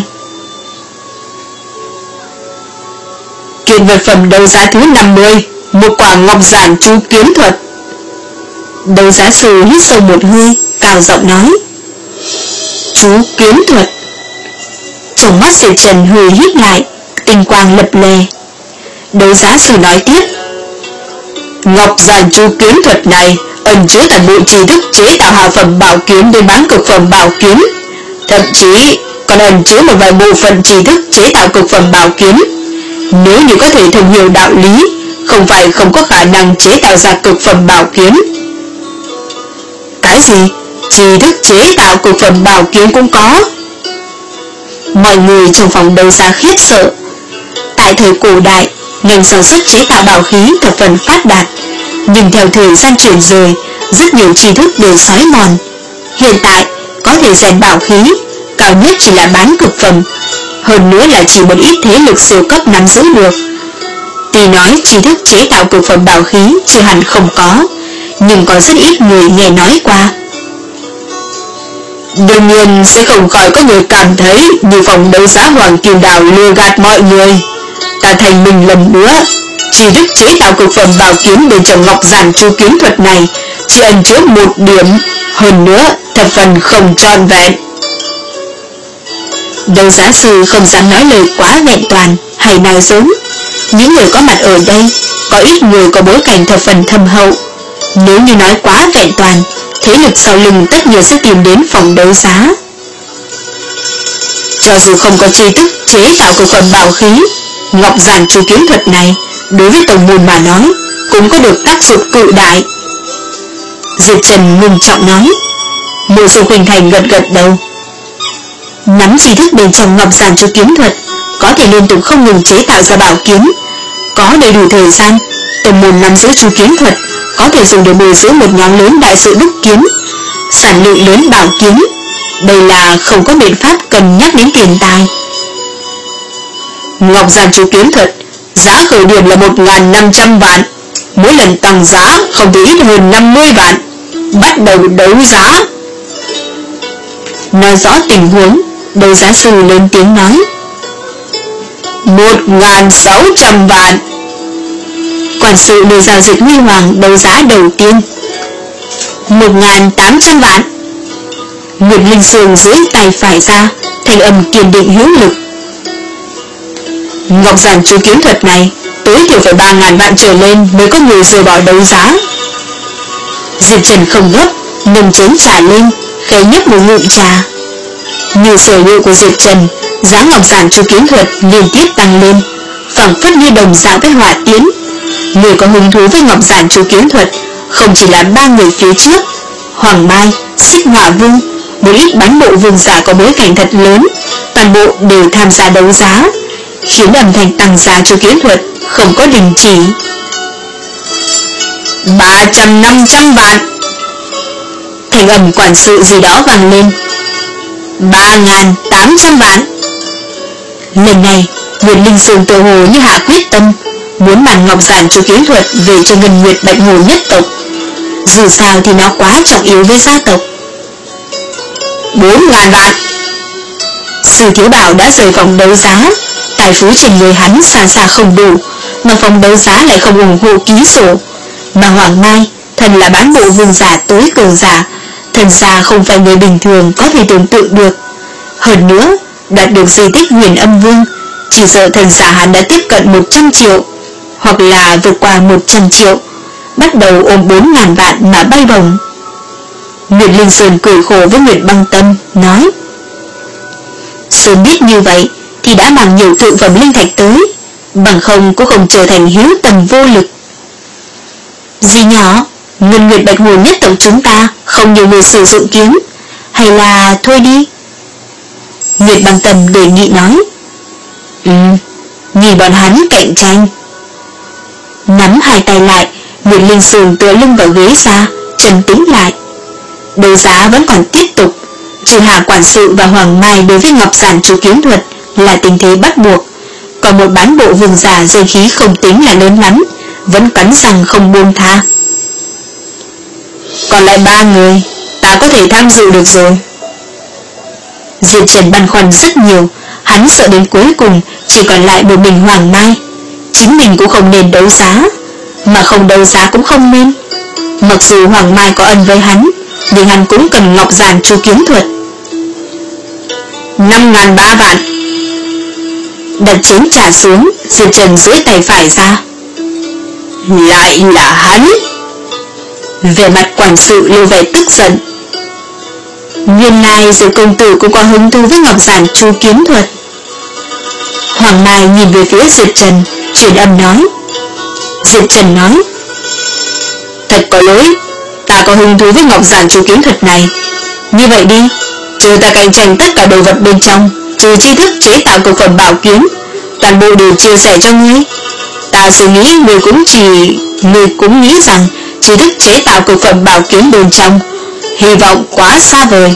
A: Kiện vật phẩm đấu giá thứ năm mươi, một quả ngọc giản chú kiếm thuật. Đấu giá sư hít sâu một hơi, cao giọng nói: Chú kiếm thuật. Trong mắt Diệp Trần hơi híp lại, tinh quang lập lè. Đấu giá sư nói tiếp: Ngọc giản chú kiếm thuật này ẩn chứa toàn bộ tri thức chế tạo hạ phẩm bảo kiếm đến bán cực phẩm bảo kiếm, thậm chí còn ẩn chứa một vài bộ phận tri thức chế tạo cực phẩm bảo kiếm. Nếu như có thể thông hiểu đạo lý, không phải không có khả năng chế tạo ra cực phẩm bảo kiếm. Cái gì? Tri thức chế tạo cực phẩm bảo kiếm cũng có? Mọi người trong phòng đấu giá khiếp sợ. Tại thời cổ đại, ngành sản xuất chế tạo bảo khí thập phần phát đạt, nhưng theo thời gian chuyển rời, rất nhiều tri thức đều xói mòn. Hiện tại, có thể rèn bảo khí, cao nhất chỉ là bán cực phẩm, hơn nữa là chỉ một ít thế lực siêu cấp nắm giữ được. Tuy nói tri thức chế tạo cực phẩm bảo khí chưa hẳn không có, nhưng có rất ít người nghe nói qua. Đương nhiên sẽ không khỏi có người cảm thấy như phòng đấu giá Hoàng Kim Đảo lừa gạt mọi người. Ta thành mình lần nữa, tri thức chế tạo cực phẩm bảo kiếm bên trong ngọc giản chú kiếm thuật này chỉ ẩn chứa một điểm, hơn nữa thập phần không trọn vẹn. Đấu giá sư không dám nói lời quá vẹn toàn hay nói dối. Những người có mặt ở đây, có ít người có bối cảnh thập phần thâm hậu. Nếu như nói quá vẹn toàn, thế lực sau lưng tất nhiên sẽ tìm đến phòng đấu giá. Cho dù không có tri thức chế tạo cực phẩm bảo khí, ngọc giản chú kiếm thuật này đối với tổng môn mà nói cũng có được tác dụng cự đại. Diệp Trần ngưng trọng nói. Mộ Dung Khuynh Thành gật gật đầu. Nắm tri thức bên trong ngọc giản chú kiếm thuật, có thể liên tục không ngừng chế tạo ra bảo kiếm. Có đầy đủ thời gian, tổng môn nắm giữ chú kiếm thuật có thể dùng để bồi dưỡng một nhóm lớn đại sự đúc kiếm, sản lượng lớn bảo kiếm. Đây là không có biện pháp cần nhắc đến tiền tài. Ngọc giản chú kiếm thuật giá khởi điểm là một nghìn năm trăm vạn, mỗi lần tăng giá không thể ít hơn năm mươi vạn. Bắt đầu đấu giá. Nói rõ tình huống, đấu giá sư lên tiếng nói: một nghìn sáu trăm vạn. Quản sự đưa giao dịch huy hoàng đấu giá đầu tiên: một nghìn tám trăm vạn. Nguyệt Linh Sương dưới tay phải ra, thanh âm kiên định hữu lực: ngọc giản chú kiếm thuật này tối thiểu phải ba nghìn vạn trở lên mới có người rời bỏ đấu giá. Diệp Trần không gấp, nâng chén trà lên, khẽ nhấp một ngụm trà. Như sở hữu của Diệp Trần, giá ngọc giản chú kiếm thuật liên tiếp tăng lên, phảng phất như đồng dạng với hỏa tiến. Người có hứng thú với ngọc giản chú kiếm thuật không chỉ là ba người phía trước, Hoàng Mai, Xích Hỏa Vương, một ít bán bộ vương giả có bối cảnh thật lớn, toàn bộ đều tham gia đấu giá, khiến âm thanh tăng giá chú kiếm thuật không có đình chỉ. Ba trăm năm trăm vạn. Thành âm quản sự gì đó vang lên. Ba ngàn tám trăm vạn. Lần này Nguyệt Linh Sơn tự hồ như hạ quyết tâm, muốn bàn ngọc giản chú kiếm thuật về cho Ngân Nguyệt Bạch Hồ nhất tộc. Dù sao thì nó quá trọng yếu với gia tộc. Bốn ngàn vạn. Sư Thiếu Bảo đã rời phòng đấu giá, tài phú trên người hắn xa xa không đủ, mà phòng đấu giá lại không ủng hộ ký sổ. Mà Hoàng Mai, thần là bán bộ vương giả tối cường giả, thần gia không phải người bình thường có thể tưởng tượng được. Hơn nữa, đạt được di tích Huyền Âm Vương, chỉ sợ thần giả hắn đã tiếp cận một trăm triệu, hoặc là vượt qua một trăm triệu, bắt đầu ôm bốn ngàn vạn mà bay bổng. Nguyệt Linh Sơn cười khổ với Nguyệt Băng Tâm, nói: Sơn biết như vậy thì đã mang nhiều thượng phẩm linh thạch tới, bằng không cũng không trở thành hiếu tầm vô lực. Dì nhỏ, Ngân Nguyệt Bạch Hồ nhất tộc chúng ta không nhiều người sử dụng kiếm, hay là thôi đi? Nguyệt Băng Tâm đề nghị nói. Ừ, nhìn bọn hắn cạnh tranh. Nắm hai tay lại, Nguyệt Linh Sơn tựa lưng vào ghế ra, trầm tĩnh lại. Đấu giá vẫn còn tiếp tục, trừ Hà quản sự và Hoàng Mai đối với ngọc giản chú kiếm thuật là tình thế bắt buộc, còn một bán bộ vương giả dây khí không tính là lớn lắm, vẫn cắn răng không buông tha. Còn lại ba người, ta có thể tham dự được rồi. Diệp Trần băn khoăn rất nhiều, hắn sợ đến cuối cùng chỉ còn lại một mình Hoàng Mai. Chính mình cũng không nên đấu giá, mà không đấu giá cũng không nên. Mặc dù Hoàng Mai có ân với hắn, nhưng hắn cũng cần ngọc giản chú kiếm thuật. Năm ngàn ba vạn. Đặt chén trà xuống, Diệp Trần duỗi tay phải ra. Lại là hắn. Về mặt quản sự lưu vẻ tức giận. Nguyên lai Diệp công tử cũng có hứng thú với ngọc giản chú kiếm thuật. Hoàng Mai nhìn về phía Diệp Trần, truyền âm nói. Diệp Trần nói: Thật có lỗi, ta có hứng thú với ngọc giản chú kiếm thuật này. Như vậy đi, trừ ta cạnh tranh tất cả đồ vật bên trong, trừ tri thức chế tạo cực phẩm bảo kiếm, toàn bộ đều chia sẻ cho ngươi. Ta suy nghĩ ngươi cũng chỉ ngươi cũng nghĩ rằng tri thức chế tạo cực phẩm bảo kiếm bên trong, hy vọng quá xa vời.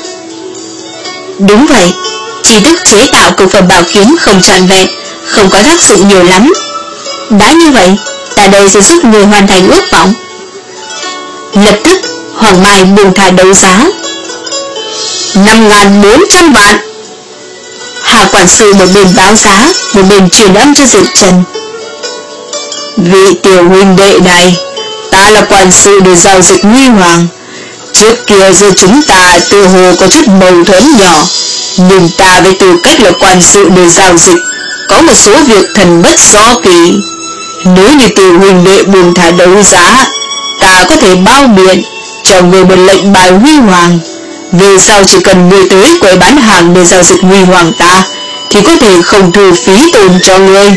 A: Đúng vậy, tri thức chế tạo cực phẩm bảo kiếm không trọn vẹn, không có tác dụng nhiều lắm. Đã như vậy, ta đây sẽ giúp người hoàn thành ước vọng. Lập tức, Hoàng Mai buông thả đấu giá. Năm ngàn bốn trăm vạn. Hà quản sự một bên báo giá, một bên truyền âm cho Diệp Trần. Vị tiểu huynh đệ này, ta là quản sự để giao dịch Huy Hoàng. Trước kia giữa chúng ta tự hồ có chút mâu thuẫn nhỏ, nhưng ta với tư cách là quản sự để giao dịch, có một số việc thần bất do kỳ. Nếu như tiểu huynh đệ buông thả đấu giá, ta có thể bao biện cho người một lệnh bài Huy Hoàng. Về sau chỉ cần người tới quầy bán hàng để giao dịch Huy Hoàng ta, thì có thể không thu phí tồn cho người.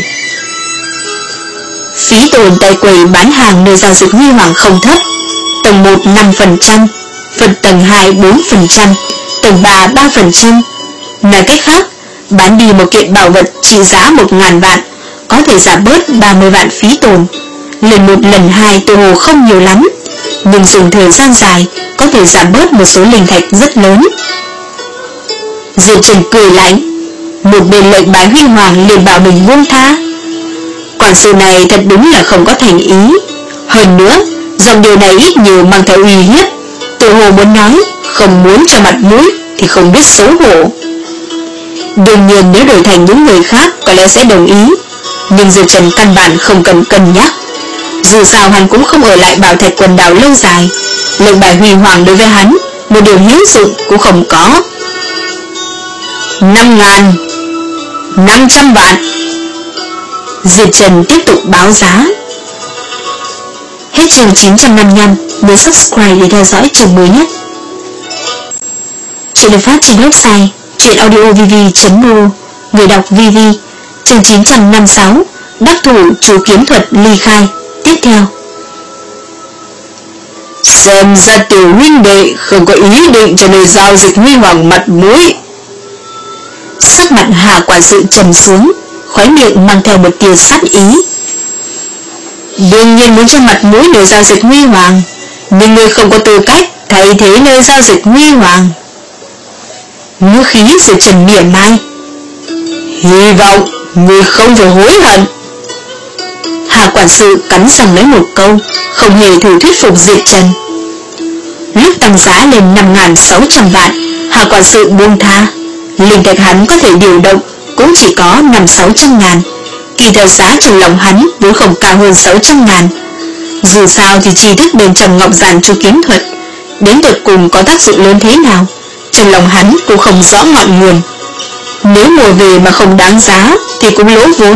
A: Phí tồn tại quầy bán hàng nơi giao dịch Huy Hoàng không thấp, tầng một năm phần trăm, phần tầng hai bốn phần trăm, tầng ba ba phần trăm. Nói cách khác, bán đi một kiện bảo vật trị giá một ngàn vạn, có thể giảm bớt ba mươi vạn phí tồn. Lần một lần hai tự hồ không nhiều lắm, nhưng dùng thời gian dài có thể giảm bớt một số linh thạch rất lớn. Diệp Trần cười lạnh, một bên lệnh bài Huy Hoàng liền bảo mình buông tha. Quản sự này thật đúng là không có thành ý. Hơn nữa, dòng điều này ít nhiều mang theo uy hiếp, tự hồ muốn nói không muốn cho mặt mũi thì không biết xấu hổ. Đương nhiên nếu đổi thành những người khác có lẽ sẽ đồng ý, nhưng Diệp Trần căn bản không cần cân nhắc. Dù sao hắn cũng không ở lại Bảo Thạch quần đảo lâu dài, lệnh bài Huy Hoàng đối với hắn một điều hữu dụng cũng không có. Năm ngàn năm trăm vạn. Diệp Trần tiếp tục báo giá. Hết chương chín trăm năm mươi lăm. Nhớ subscribe để theo dõi chương mới nhất. Chuyện được phát trên website truyện audio v v chấm r o. Người đọc vê vê. Chương chín trăm năm mươi sáu. Đắc thủ chú kiếm thuật ly khai. Tiếp theo. Xem ra tiểu huynh đệ không có ý định cho nơi giao dịch Huy Hoàng mặt mũi. Sắc mặt Hà quản sự trầm xuống, khóe miệng mang theo một tia sát ý. Đương nhiên muốn cho mặt mũi nơi giao dịch Huy Hoàng, nhưng ngươi không có tư cách, Thay thế nơi giao dịch Huy Hoàng. Ngữ khí Diệp Trần mỉa mai. Hy vọng người không phải hối hận. Hà quản sự cắn răng nói một câu, không hề thử thuyết phục Diệp Trần. Lúc tăng giá lên năm nghìn sáu trăm vạn, Hà quản sự buông tha. Linh thạch hắn có thể điều động cũng chỉ có năm sáu trăm ngàn. Kỳ thật giá trong lòng hắn vốn không cao hơn sáu trăm ngàn. Dù sao thì tri thức bên trong ngọc giản chu kiếm thuật đến tột cùng có tác dụng lớn thế nào, trong lòng hắn cũng không rõ ngọn nguồn. Nếu mua về mà không đáng giá thì cũng lỗ vốn.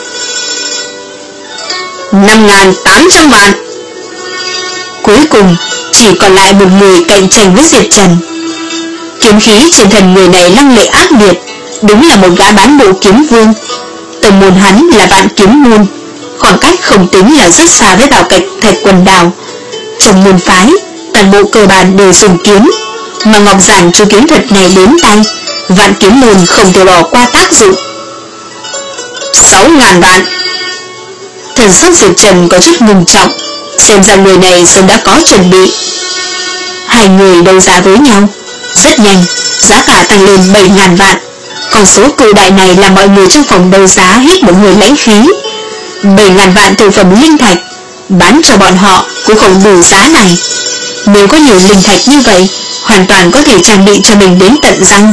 A: Năm nghìn tám trăm vạn. Cuối cùng chỉ còn lại một người cạnh tranh với Diệp Trần. Kiếm khí trên thân người này lăng lệ ác liệt, đúng là một gã bán bộ kiếm vương. Tông môn hắn là Vạn Kiếm môn, khoảng cách không tính là rất xa với Bảo Cạch Thạch Quần Đào. Trong môn phái, toàn bộ cơ bản đều dùng kiếm, mà ngọc giản chu kiếm thuật này đến tay, Vạn Kiếm môn không thể bỏ qua tác dụng. Sáu ngàn vạn. Thần sắc Diệp Trần có chút ngưng trọng, xem ra người này sớm đã có chuẩn bị. Hai người đấu giá với nhau, rất nhanh, giá cả tăng lên bảy ngàn vạn. Con số cự đại này làm mọi người trong phòng đấu giá hít một hơi lãnh khí. Bảy ngàn vạn thực phẩm linh thạch, bán cho bọn họ cũng không đủ giá này. Nếu có nhiều linh thạch như vậy, hoàn toàn có thể trang bị cho mình đến tận răng.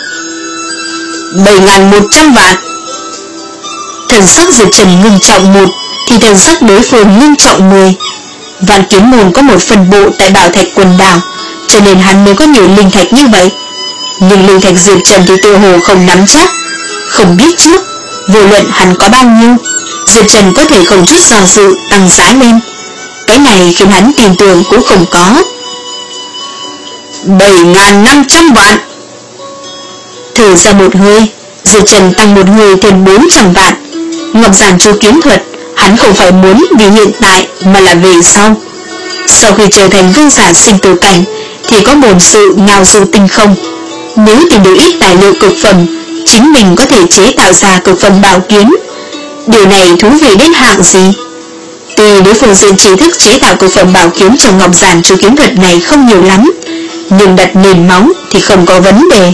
A: Bảy ngàn một trăm vạn. Thần sắc Diệp Trần ngưng trọng một, thì thần sắc đối phương ngưng trọng mười. Vạn Kiếm môn có một phần bộ tại Bảo Thạch Quần Đảo, cho nên hắn mới có nhiều linh thạch như vậy. Nhưng linh thạch Diệp Trần thì tự hồ không nắm chắc, không biết trước vô luận hắn có bao nhiêu, Diệp Trần có thể không chút do dự tăng giá lên. Cái này khiến hắn tin tưởng cũng không có. Bảy ngàn năm trăm vạn. Thở ra một hơi, Diệp Trần tăng một hơi thêm bốn trăm vạn. Ngọc giản chu kiếm thuật hắn không phải muốn vì hiện tại mà là về sau. Sau khi trở thành vương giả sinh tử cảnh thì có bổn sự ngao du tinh không. Nếu tìm được ít tài liệu cực phẩm, chính mình có thể chế tạo ra cực phẩm bảo kiếm. Điều này thú vị đến hạng gì? Tuy đối phương diện trí thức chế tạo cực phẩm bảo kiếm trong ngọc giản chu kiếm thuật này không nhiều lắm, nhưng đặt nền móng thì không có vấn đề.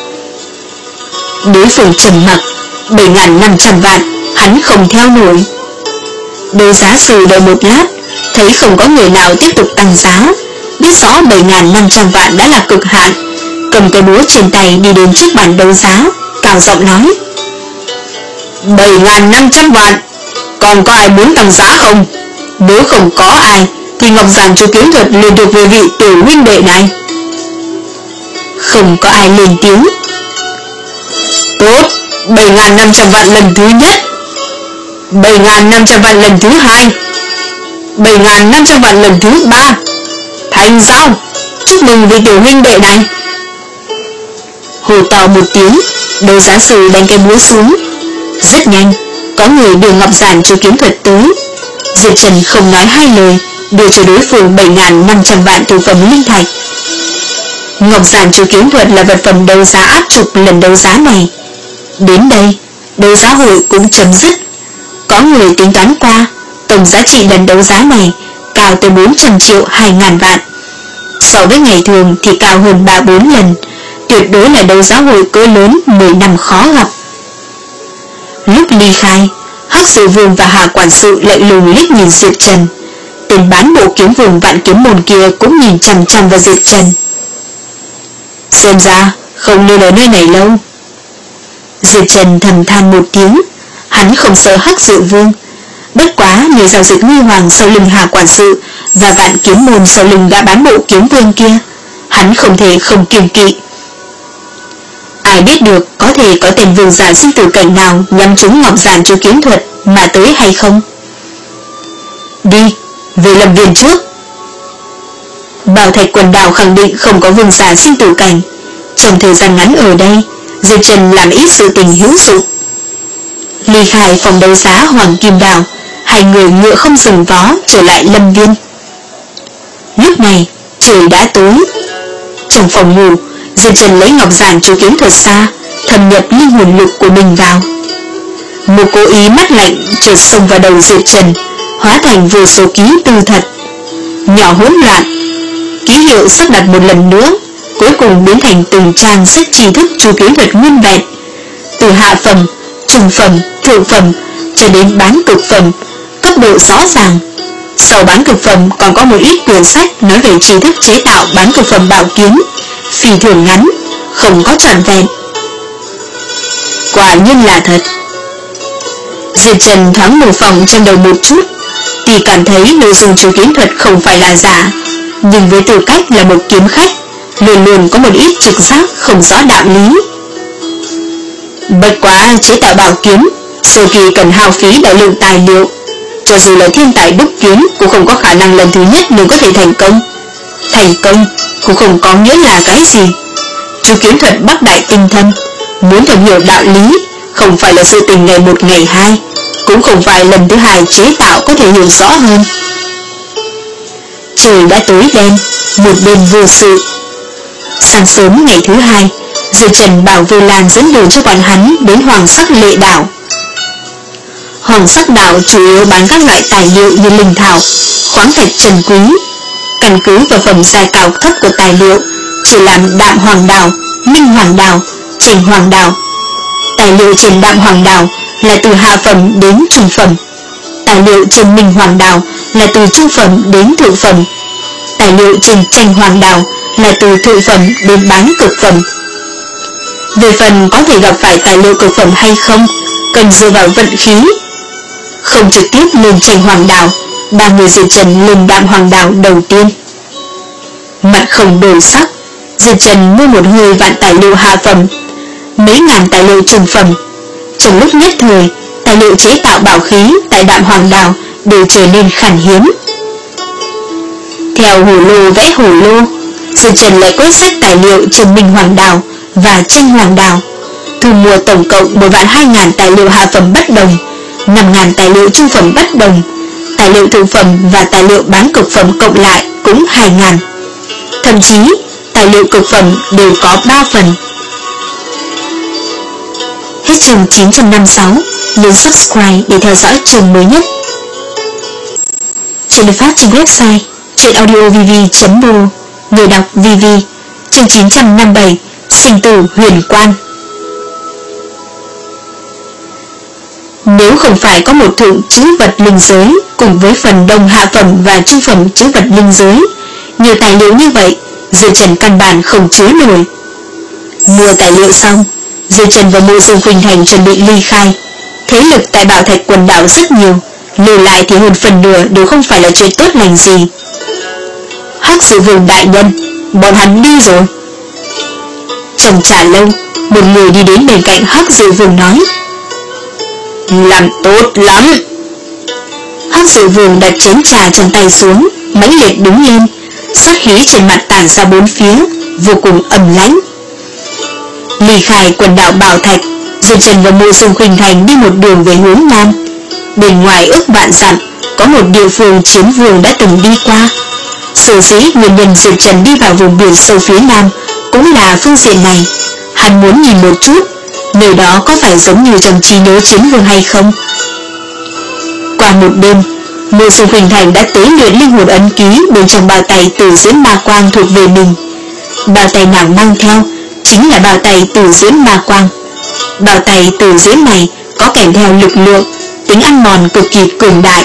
A: Đối phương trầm mặc. Bảy ngàn năm trăm vạn hắn không theo nổi. Đấu giá sư đợi một lát, thấy không có người nào tiếp tục tăng giá, biết rõ bảy ngàn năm trăm vạn đã là cực hạn, cầm cái búa trên tay đi đến trước bàn đấu giá, cao giọng nói: Bảy ngàn năm trăm vạn. Còn có ai muốn tăng giá không? Nếu không có ai thì ngọc giản chu kiếm thuật liền thuộc về vị tiểu huynh đệ này. Không có ai lên tiếng. Tốt, bảy ngàn năm trăm vạn lần thứ nhất, bảy ngàn năm trăm vạn lần thứ hai, bảy ngàn năm trăm vạn lần thứ ba. Thành giao, chúc mừng vị tiểu huynh đệ này. Hồ to một tiếng, đấu giá sư đánh cái búa xuống. Rất nhanh, có người đưa ngọc giản chu kiếm thuật tới. Diệp Trần không nói hai lời, đưa cho đối phương bảy ngàn năm trăm vạn thực phẩm linh thạch. Ngọc giản chu kiếm thuật là vật phẩm đấu giá áp trục lần đấu giá này. Đến đây, đấu giá hội cũng chấm dứt. Có người tính toán qua, tổng giá trị lần đấu giá này cao tới bốn trăm triệu hai ngàn vạn. So với ngày thường thì cao hơn ba bốn lần, tuyệt đối là đấu giá hội cỡ lớn mười năm khó gặp. Lúc ly khai, Hắc Sự Vương và Hà quản sự lạnh lùng liếc nhìn Diệp Trần. Tên bán bộ kiếm vương Vạn Kiếm môn kia cũng nhìn chằm chằm vào Diệp Trần. Xem ra không nên ở nơi này lâu. Diệp Trần thầm than một tiếng. Hắn không sợ Hắc Sự Vương, bất quá người giao dịch Huy Hoàng sau lưng Hà quản sự và Vạn Kiếm môn sau lưng gã bán bộ kiếm vương kia, hắn không thể không kiêng kỵ. Ai biết được có thể có tên vương giả sinh tử cảnh nào nhắm trúng ngọc giản chu kiếm thuật mà tới hay không? Đi, về lâm viên trước. Bảo Thạch Quần Đảo khẳng định không có vương giả sinh tử cảnh. Trong thời gian ngắn ở đây, Diệp Trần làm ít sự tình hữu dụng. Ly khai phòng đấu giá Hoàng Kim Đảo, hai người ngựa không dừng vó trở lại lâm viên. Lúc này trời đã tối. Trong phòng ngủ, Diệp Trần lấy ngọc giản chu kiếm thuật ra, thâm nhập linh hồn lực của mình vào. Một cố ý mắt lạnh chợt xông vào đầu Diệp Trần, hóa thành vô số ký tư thật. Nhỏ hỗn loạn, Ký hiệu sắp đặt một lần nữa, cuối cùng biến thành từng trang sách tri thức chu kiếm thuật nguyên vẹn, từ hạ phẩm, trung phẩm, thượng phẩm cho đến bán cực phẩm, cấp độ rõ ràng. Sau bán cực phẩm còn có một ít quyển sách nói về tri thức chế tạo bán cực phẩm bảo kiếm, phi thường ngắn, không có trọn vẹn. Quả nhiên là thật. Diệp Trần thoáng mô phỏng trong đầu một chút, thì cảm thấy nội dung chú kiếm thuật không phải là giả, nhưng với tư cách là một kiếm khách, luôn luôn có một ít trực giác không rõ đạo lý. Bất quá chế tạo bảo kiếm, sơ kỳ cần hao phí đại lượng tài liệu, cho dù là thiên tài đúc kiếm cũng không có khả năng lần thứ nhất liền có thể thành công. Thành công cũng không có nghĩa là cái gì. Chú kiếm thuật bắc đại tinh thâm, muốn thẩm hiểu đạo lý không phải là sự tình ngày một ngày hai, cũng không phải lần thứ hai chế tạo có thể hiểu rõ hơn. Trời đã tối đen, một đêm vô sự. Sáng sớm ngày thứ hai, Diệp Trần bảo Vô Lan dẫn đường cho bọn hắn đến Hoàng Sắc Lệ Đảo. Hoàng Sắc Đảo chủ yếu bán các loại tài liệu như linh thảo, khoáng thạch trần quý. Căn cứ vào phẩm giai cao thấp của tài liệu, chỉ làm đạm hoàng đào, minh hoàng đào, chành hoàng đào. Tài liệu trên đạm hoàng đào là từ hạ phẩm đến trung phẩm, tài liệu trên minh hoàng đào là từ trung phẩm đến thượng phẩm, tài liệu trên chành hoàng đào là từ thượng phẩm đến bán cực phẩm. Về phần có thể gặp phải tài liệu cực phẩm hay không, cần dựa vào vận khí. Không trực tiếp lên chành hoàng đào, ba người Diệp Trần lên đạm hoàng đào đầu tiên. Mặt không đổi sắc, Diệp Trần mua một hơi vạn tài liệu hạ phẩm, mấy ngàn tài liệu trung phẩm. Trong lúc nhất thời, tài liệu chế tạo bảo khí tại đạm hoàng đào đều trở nên khan hiếm. Theo hồ lô vẽ hồ lô, Diệp Trần lại quét sách tài liệu trên minh hoàng đào và tranh hoàng đào, thu mua tổng cộng một vạn hai ngàn tài liệu hạ phẩm bất đồng, năm ngàn tài liệu trung phẩm bất đồng, tài liệu thượng phẩm và tài liệu bán cực phẩm cộng lại cũng hai ngàn. Thậm chí, tài liệu cực phẩm đều có ba phần. Hết chương chín trăm năm mươi sáu, nhấn subscribe để theo dõi chương mới nhất. Chuyện được phát trên website chuyenaudiovv chấm bo, người đọc vê vê. Chương chín trăm năm mươi bảy, sinh tử huyền quan. Nếu không phải có một thượng chữ vật linh giới cùng với phần đông hạ phẩm và trung phẩm chữ vật linh giới, nhiều tài liệu như vậy Diệp Trần căn bản không chứa nổi. Mua tài liệu xong, Diệp Trần và Mộ Dương Khuynh Thành chuẩn bị ly khai. Thế lực tại Bảo Thạch quần đảo rất nhiều, lưu lại thì hơn phần nửa đều không phải là chuyện tốt lành gì. Hắc Sự Vương đại nhân, bọn hắn đi rồi. Trong trà lâu, một người đi đến bên cạnh Hắc Sự Vương nói: làm tốt lắm. Hắc Sự Vương đặt chén trà trong tay xuống, mãnh liệt đứng lên, sát khí trên mặt tản ra bốn phía, vô cùng ầm lãnh. Ly khai quần đảo Bảo Thạch, Diệp Trần và Mộ Dương Khuynh Thành đi một đường về hướng nam. Bên ngoài ước vạn dặm có một địa phương chiến vương đã từng đi qua. Sở dĩ nguyên nhân Diệp Trần đi vào vùng biển sâu phía nam cũng là phương diện này. Hắn muốn nhìn một chút nơi đó có phải giống như trong trí nhớ chiến vương hay không. Qua một đêm, Mộ Dương Khuynh Thành đã tế luyện linh hồn ấn ký bên trong bao tay Tử Diễn Ma Quang thuộc về mình. Bao tay nàng mang theo chính là bao tay Tử Diễn Ma Quang. Bao tay Tử Diễn này có kèm theo lực lượng, tính ăn mòn cực kỳ cường đại.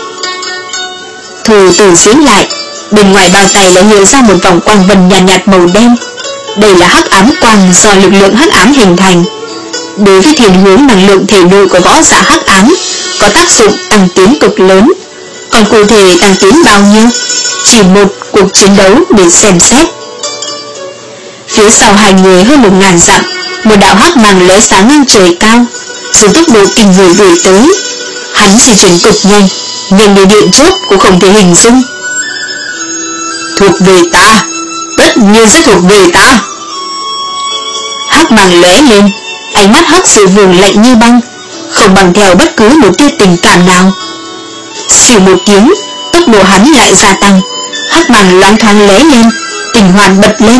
A: Thu Tử Diễn lại, bên ngoài bao tay lại hiện ra một vòng quang vân nhàn nhạt, nhạt màu đen. Đây là hắc ám quang do lực lượng hắc ám hình thành. Đối với thiên hướng năng lượng thể nội của võ giả hắc ám có tác dụng tăng tiến cực lớn. Còn cụ thể tăng tiến bao nhiêu, chỉ một cuộc chiến đấu để xem xét. Phía sau hai người hơn một ngàn dặm, một đạo hắc màng lóe sáng ngang trời cao, dùng tốc độ kinh người đuổi tới. Hắn di chuyển cực nhanh, nhưng để điện chớp cũng không thể hình dung. Thuộc về ta, tất nhiên sẽ thuộc về ta. Hắc màng lóe lên, ánh mắt Hắc Sự Vương lạnh như băng, không bằng theo bất cứ một tia tình cảm nào. Xỉu một tiếng, tốc độ hắn lại gia tăng, hắc màng loáng thoáng lóe lên, tình hoàn bật lên.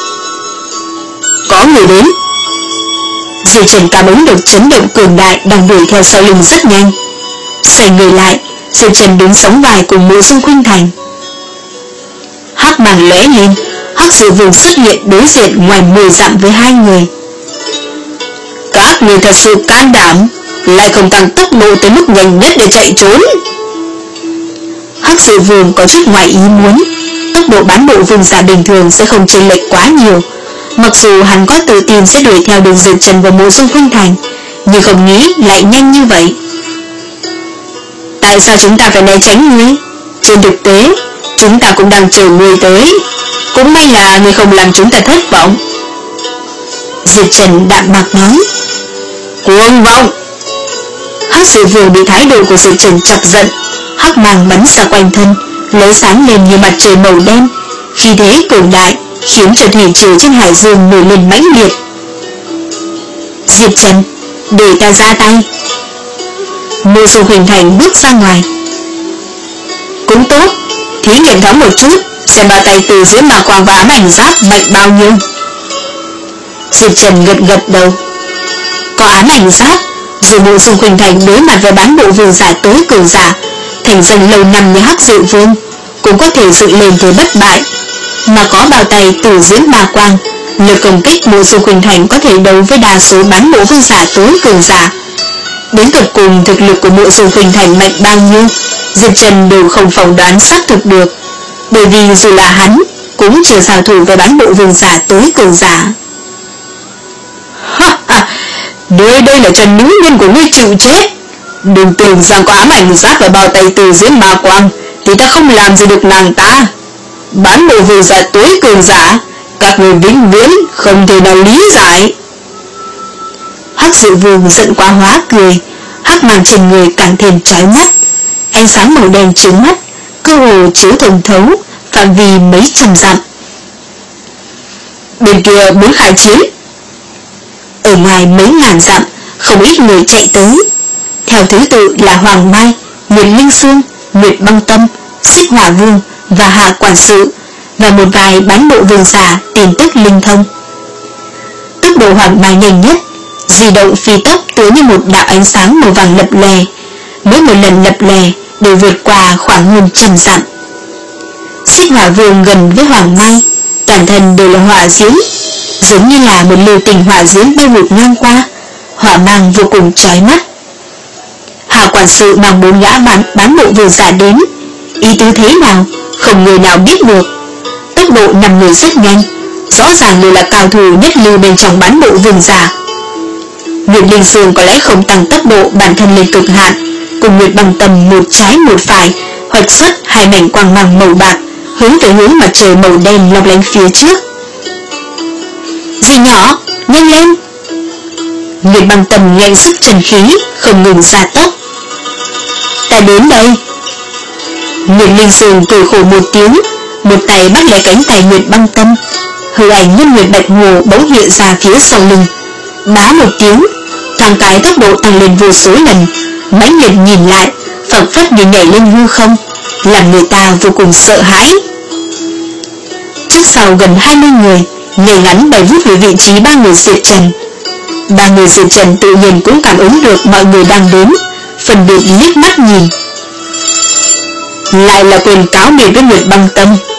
A: Có người đến. Diệp Trần cảm ứng được chấn động cường đại đang đuổi theo sau lưng rất nhanh. Xoay người lại, Diệp Trần đứng sóng vai cùng Mộ Dương Khuynh Thành. Hắc màng lóe lên, Hắc Dự Vương xuất hiện đối diện ngoài mười dặm với hai người. Các người thật sự can đảm, lại không tăng tốc độ tới mức nhanh nhất để chạy trốn. Hắc Dự Vương có chút ngoài ý muốn, tốc độ bán bộ vương giả bình thường sẽ không chênh lệch quá nhiều. Mặc dù hắn có tự tin sẽ đuổi theo đường Diệp Trần và Mộ Dung Khuynh Thành, nhưng không nghĩ lại nhanh như vậy. Tại sao chúng ta phải né tránh ngươi? Trên thực tế, chúng ta cũng đang chờ ngươi tới. Cũng may là ngươi không làm chúng ta thất vọng. Diệp Trần đạm mạc nói. Cuồng vọng! Hắc Dự Vương bị thái độ của Diệp Trần chọc giận, hắc màng bắn ra quanh thân, lấy sáng lên như mặt trời màu đen, khí thế cường đại khiến cho thủy triều trên hải dương nổi lên mãnh liệt. Diệp Trần, để ta ra tay. Mộ Dung Khuynh Thành bước ra ngoài. Cũng tốt, thí nghiệm thắng một chút, xem bao tay từ giữa mà quang và ám ảnh giáp mạnh bao nhiêu. Diệp Trần gật gật đầu. Có ám ảnh giáp, dù Mộ Dung Khuynh Thành đối mặt với bán bộ vương giả tối cường giả, thành danh lâu năm như Hắc Dự Vương, cũng có thể dựng lên thế bất bại. Mà có bao tay từ diễn ma quang, lực công kích Mộ Dung Khuynh Thành có thể đấu với đa số bán bộ vương giả tối cường giả. Đến tận cùng thực lực của Mộ Dung Khuynh Thành mạnh bao nhiêu, Diệp Trần đều không phỏng đoán xác thực được, bởi vì dù là hắn cũng chưa giao thủ với bán bộ vương giả tối cường giả. Ha ha, nơi đây là cho nữ nhân của ngươi chịu chết. Đừng tưởng rằng có ám ảnh giáp và bao tay từ diễn ma quang thì ta không làm gì được nàng ta. Bán bộ vương giả tối cường giả, các người vĩnh viễn không thể nào lý giải. Hắc Dự Vương giận quá hóa cười, hắc màng trên người càng thêm chói mắt, ánh sáng màu đen chiếu mắt, cơ hồ chiếu thông thấu phạm vi mấy trăm dặm. Bên kia muốn khai chiến. Ở ngoài mấy ngàn dặm, không ít người chạy tới, theo thứ tự là Hoàng Mai, Nguyệt Linh Sương, Nguyệt Băng Tâm, Xích Hỏa Vương và Hạ Quản Sự, và một vài bán bộ vương giả tin tức linh thông. Tốc độ Hoàng Mai nhanh nhất, di động phi tốc tựa như một đạo ánh sáng màu vàng lập lè, mỗi một lần lập lè đều vượt qua khoảng hơn trăm dặm. Xích Hỏa Vương gần với Hoàng Mai, toàn thân đều là hỏa diễm, giống như là một lưu tình hỏa diễm bay vụt ngang qua, hỏa mang vô cùng chói mắt. Hạ Quản Sự mang bốn gã bán, bán bộ vương giả đến, ý tứ thế nào không người nào biết được. Tốc độ năm người rất nhanh, rõ ràng đều là cao thủ nhất lưu bên trong bán bộ vương giả. Nguyệt Linh Sương có lẽ không tăng tốc độ bản thân lên cực hạn, cùng Nguyệt Băng Tâm một trái một phải hoạch xuất hai mảnh quang mang màu bạc hướng về hướng mặt trời màu đen lấp lánh phía trước. Dì nhỏ, nhanh lên! Nguyệt Băng Tâm nhanh sức trần khí, không ngừng gia tốc. Ta đến đây! Nguyệt Linh Sương cười khổ một tiếng, một tay bắt lấy cánh tay Nguyệt Băng Tâm, hư ảnh nhân Nguyệt Bạch Hồ bỗng hiện ra phía sau lưng. Bá một tiếng, thoáng cái tốc độ tăng lên vô số lần, mãnh liệt nhìn lại, phảng phất như nhảy lên hư không, làm người ta vô cùng sợ hãi. Trước sau gần hai mươi người, nhảy ngắn bay vút về vị trí ba người Diệp Trần. Ba người Diệp Trần tự nhiên cũng cảm ứng được mọi người đang đến, phân biệt liếc mắt nhìn. Lại là quyền cáo biệt với Nguyệt Băng Tâm.